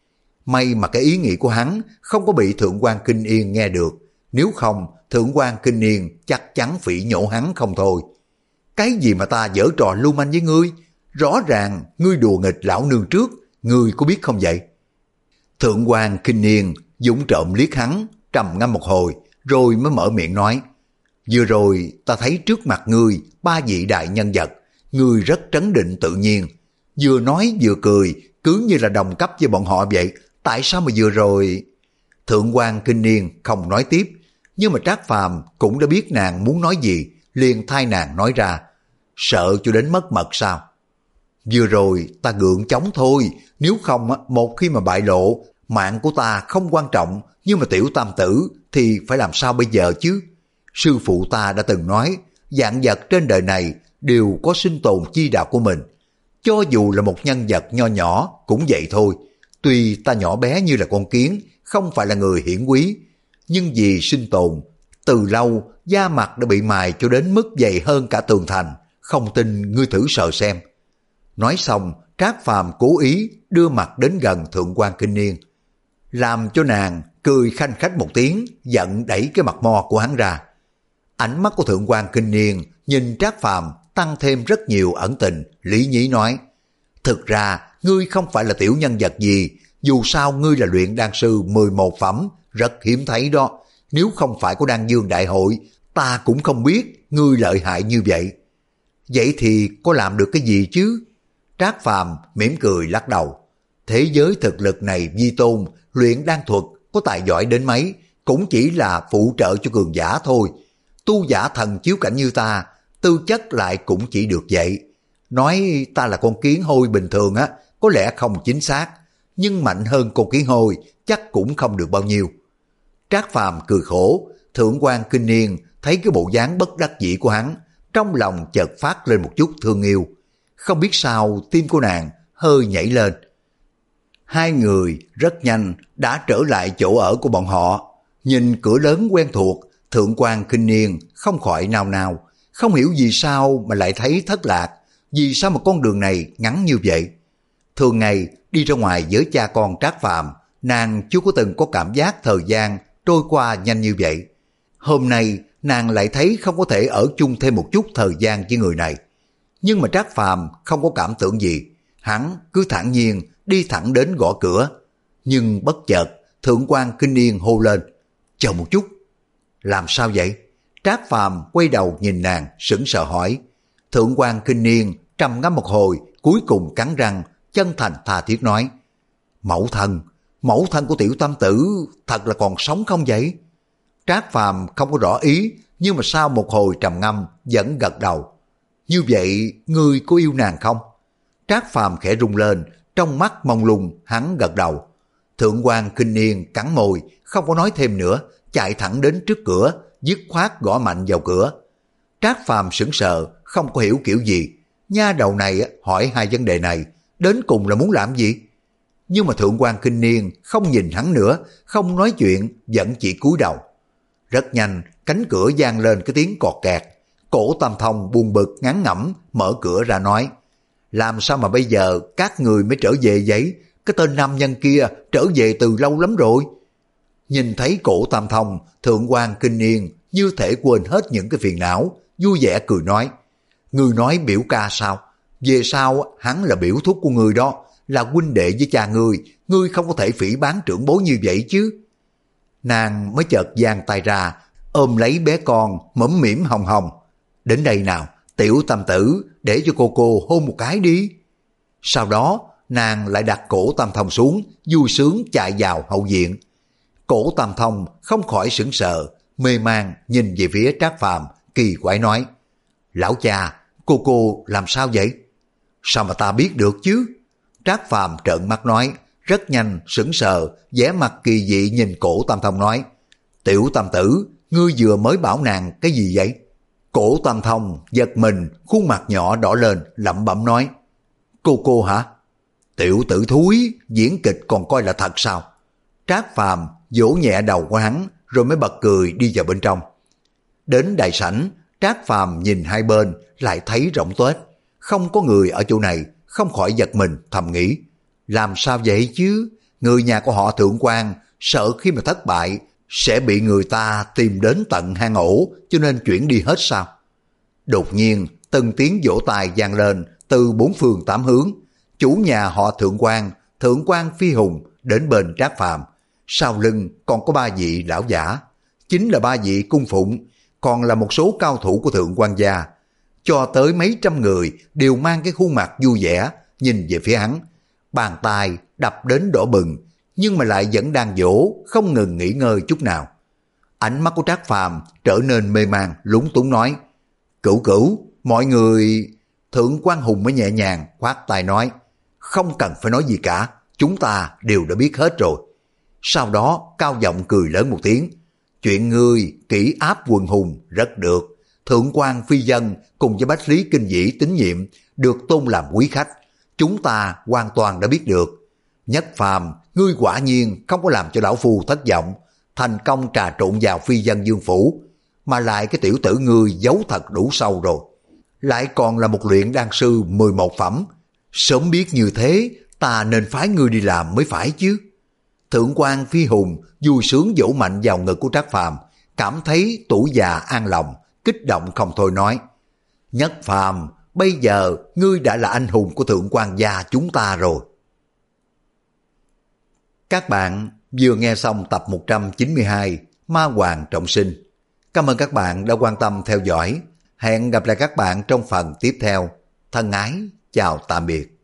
May mà cái ý nghĩ của hắn không có bị thượng quan Kinh Yên nghe được, nếu không thượng quan Kinh Yên chắc chắn phỉ nhổ hắn không thôi. Cái gì mà ta giở trò lưu manh với ngươi? Rõ ràng ngươi đùa nghịch lão nương trước, ngươi có biết không vậy? Thượng quan Kinh Yên dũng trộm liếc hắn, trầm ngâm một hồi, rồi mới mở miệng nói, vừa rồi ta thấy trước mặt ngươi ba vị đại nhân vật, ngươi rất trấn định tự nhiên, vừa nói vừa cười, cứ như là đồng cấp với bọn họ vậy, tại sao mà vừa rồi... Thượng quan Kinh Niên không nói tiếp, nhưng mà Trác Phàm cũng đã biết nàng muốn nói gì, liền thay nàng nói ra, sợ cho đến mất mật sao? Vừa rồi ta gượng chống thôi, nếu không một khi mà bại lộ, mạng của ta không quan trọng, nhưng mà tiểu tam tử thì phải làm sao bây giờ chứ? Sư phụ ta đã từng nói, vạn vật trên đời này đều có sinh tồn chi đạo của mình. Cho dù là một nhân vật nho nhỏ cũng vậy thôi. Tuy ta nhỏ bé như là con kiến, không phải là người hiển quý, nhưng vì sinh tồn, từ lâu da mặt đã bị mài cho đến mức dày hơn cả tường thành, không tin ngươi thử sờ xem. Nói xong, Trác Phàm cố ý đưa mặt đến gần thượng quan Kinh Niên, làm cho nàng cười khanh khách một tiếng, giận đẩy cái mặt mo của hắn ra. Ánh mắt của thượng quan Kinh Niên nhìn Trác Phàm tăng thêm rất nhiều ẩn tình, lý nhí nói, thực ra ngươi không phải là tiểu nhân vật gì, dù sao ngươi là luyện đan sư mười một phẩm, rất hiếm thấy đó. Nếu không phải có đan dương đại hội, ta cũng không biết ngươi lợi hại như vậy. Vậy thì có làm được cái gì chứ? Trác Phàm mỉm cười lắc đầu. Thế giới thực lực này vi tôn, luyện đan thuật có tài giỏi đến mấy, cũng chỉ là phụ trợ cho cường giả thôi. Tu giả thần chiếu cảnh như ta, tư chất lại cũng chỉ được vậy. Nói ta là con kiến hôi bình thường á, có lẽ không chính xác, nhưng mạnh hơn con kiến hôi chắc cũng không được bao nhiêu. Trác Phàm cười khổ, thượng quan Kinh Niên thấy cái bộ dáng bất đắc dĩ của hắn, trong lòng chợt phát lên một chút thương yêu. Không biết sao tim của nàng hơi nhảy lên. Hai người rất nhanh đã trở lại chỗ ở của bọn họ. Nhìn cửa lớn quen thuộc, Thượng quan Kinh Niên không khỏi nao nao, không hiểu vì sao mà lại thấy thất lạc, vì sao mà con đường này ngắn như vậy. Thường ngày đi ra ngoài với cha con Trác Phàm, nàng chưa có từng có cảm giác thời gian trôi qua nhanh như vậy. Hôm nay nàng lại thấy không có thể ở chung thêm một chút thời gian với người này. Nhưng mà Trác Phàm không có cảm tưởng gì, hắn cứ thản nhiên đi thẳng đến gõ cửa. Nhưng bất chợt Thượng quan Kinh Niên hô lên, chờ một chút. Làm sao vậy? Trác Phàm quay đầu nhìn nàng sững sờ hỏi. Thượng quan Kinh Niên trầm ngâm một hồi, cuối cùng cắn răng chân thành tha thiết nói, mẫu thân, mẫu thân của tiểu tam tử thật là còn sống không vậy? Trác Phàm không có rõ ý, nhưng mà sau một hồi trầm ngâm vẫn gật đầu. Như vậy ngươi có yêu nàng không? Trác Phàm khẽ rung lên, trong mắt mông lung hắn gật đầu. Thượng quan Kinh Niên cắn môi, không có nói thêm nữa, chạy thẳng đến trước cửa, dứt khoát gõ mạnh vào cửa. Trác Phàm sững sờ, không có hiểu kiểu gì. Nha đầu này hỏi hai vấn đề này, đến cùng là muốn làm gì? Nhưng mà Thượng quan Kinh Niên không nhìn hắn nữa, không nói chuyện, vẫn chỉ cúi đầu. Rất nhanh, cánh cửa vang lên cái tiếng cọt kẹt. Cổ Tam Thông buồn bực ngán ngẩm mở cửa ra nói, làm sao mà bây giờ các người mới trở về vậy? Cái tên nam nhân kia trở về từ lâu lắm rồi. Nhìn thấy Cổ Tam Thông, Thượng quan Kinh Niên như thể quên hết những cái phiền não, vui vẻ cười nói, ngươi nói biểu ca sao? Về sau hắn là biểu thúc của ngươi đó, là huynh đệ với cha ngươi, ngươi không có thể phỉ báng trưởng bối như vậy chứ. Nàng mới chợt giang tay ra, ôm lấy bé con, mẫm mỉm hồng hồng. Đến đây nào, tiểu tam tử, để cho cô cô hôn một cái đi. Sau đó, nàng lại đặt Cổ Tam Thông xuống, vui sướng chạy vào hậu viện. Cổ Tam Thông không khỏi sững sờ, mê man nhìn về phía Trác Phàm, kỳ quái nói, lão cha, cô cô làm sao vậy? Sao mà ta biết được chứ? Trác Phàm trợn mắt nói, rất nhanh sững sờ, vẻ mặt kỳ dị nhìn Cổ Tam Thông nói, tiểu tam tử, ngươi vừa mới bảo nàng cái gì vậy? Cổ Tam Thông giật mình, khuôn mặt nhỏ đỏ lên, lẩm bẩm nói, cô cô hả? Tiểu tử thúi, diễn kịch còn coi là thật sao? Trác Phàm vỗ nhẹ đầu của hắn, rồi mới bật cười đi vào bên trong. Đến đại sảnh, Trác Phàm nhìn hai bên, lại thấy rỗng tuếch, không có người ở chỗ này, không khỏi giật mình thầm nghĩ, làm sao vậy chứ? Người nhà của họ Thượng quan sợ khi mà thất bại sẽ bị người ta tìm đến tận hang ổ, cho nên chuyển đi hết sao? Đột nhiên từng tiếng vỗ tay vang lên từ bốn phương tám hướng. Chủ nhà họ Thượng quan, Thượng quan Phi Hùng đến bên Trác Phàm, sau lưng còn có ba vị lão giả, chính là ba vị cung phụng, còn là một số cao thủ của Thượng quan gia. Cho tới mấy trăm người đều mang cái khuôn mặt vui vẻ nhìn về phía hắn, bàn tay đập đến đỏ bừng, nhưng mà lại vẫn đang vỗ, không ngừng nghỉ ngơi chút nào. Ánh mắt của Trác Phàm trở nên mê man, lúng túng nói, cửu cửu, mọi người... Thượng quan Hùng mới nhẹ nhàng khoát tay nói, không cần phải nói gì cả, chúng ta đều đã biết hết rồi. Sau đó cao giọng cười lớn một tiếng, chuyện ngươi kỹ áp quần hùng rất được. Thượng quan Phi Dân cùng với Bách Lý Kinh Vĩ tín nhiệm được tôn làm quý khách, chúng ta hoàn toàn đã biết được. Nhất Phàm, ngươi quả nhiên không có làm cho lão phu thất vọng, thành công trà trộn vào Phi Dân Dương phủ, mà lại cái tiểu tử ngươi giấu thật đủ sâu rồi. Lại còn là một luyện đan sư mười một phẩm, sớm biết như thế ta nên phái ngươi đi làm mới phải chứ. Thượng quan Phi Hùng vui sướng vỗ mạnh vào ngực của Trác Phàm, cảm thấy tuổi già an lòng, kích động không thôi nói, Nhất Phàm, bây giờ ngươi đã là anh hùng của Thượng quan gia chúng ta rồi. Các bạn vừa nghe xong tập một trăm chín mươi hai Ma Hoàng Trọng Sinh. Cảm ơn các bạn đã quan tâm theo dõi. Hẹn gặp lại các bạn trong phần tiếp theo. Thân ái, chào tạm biệt.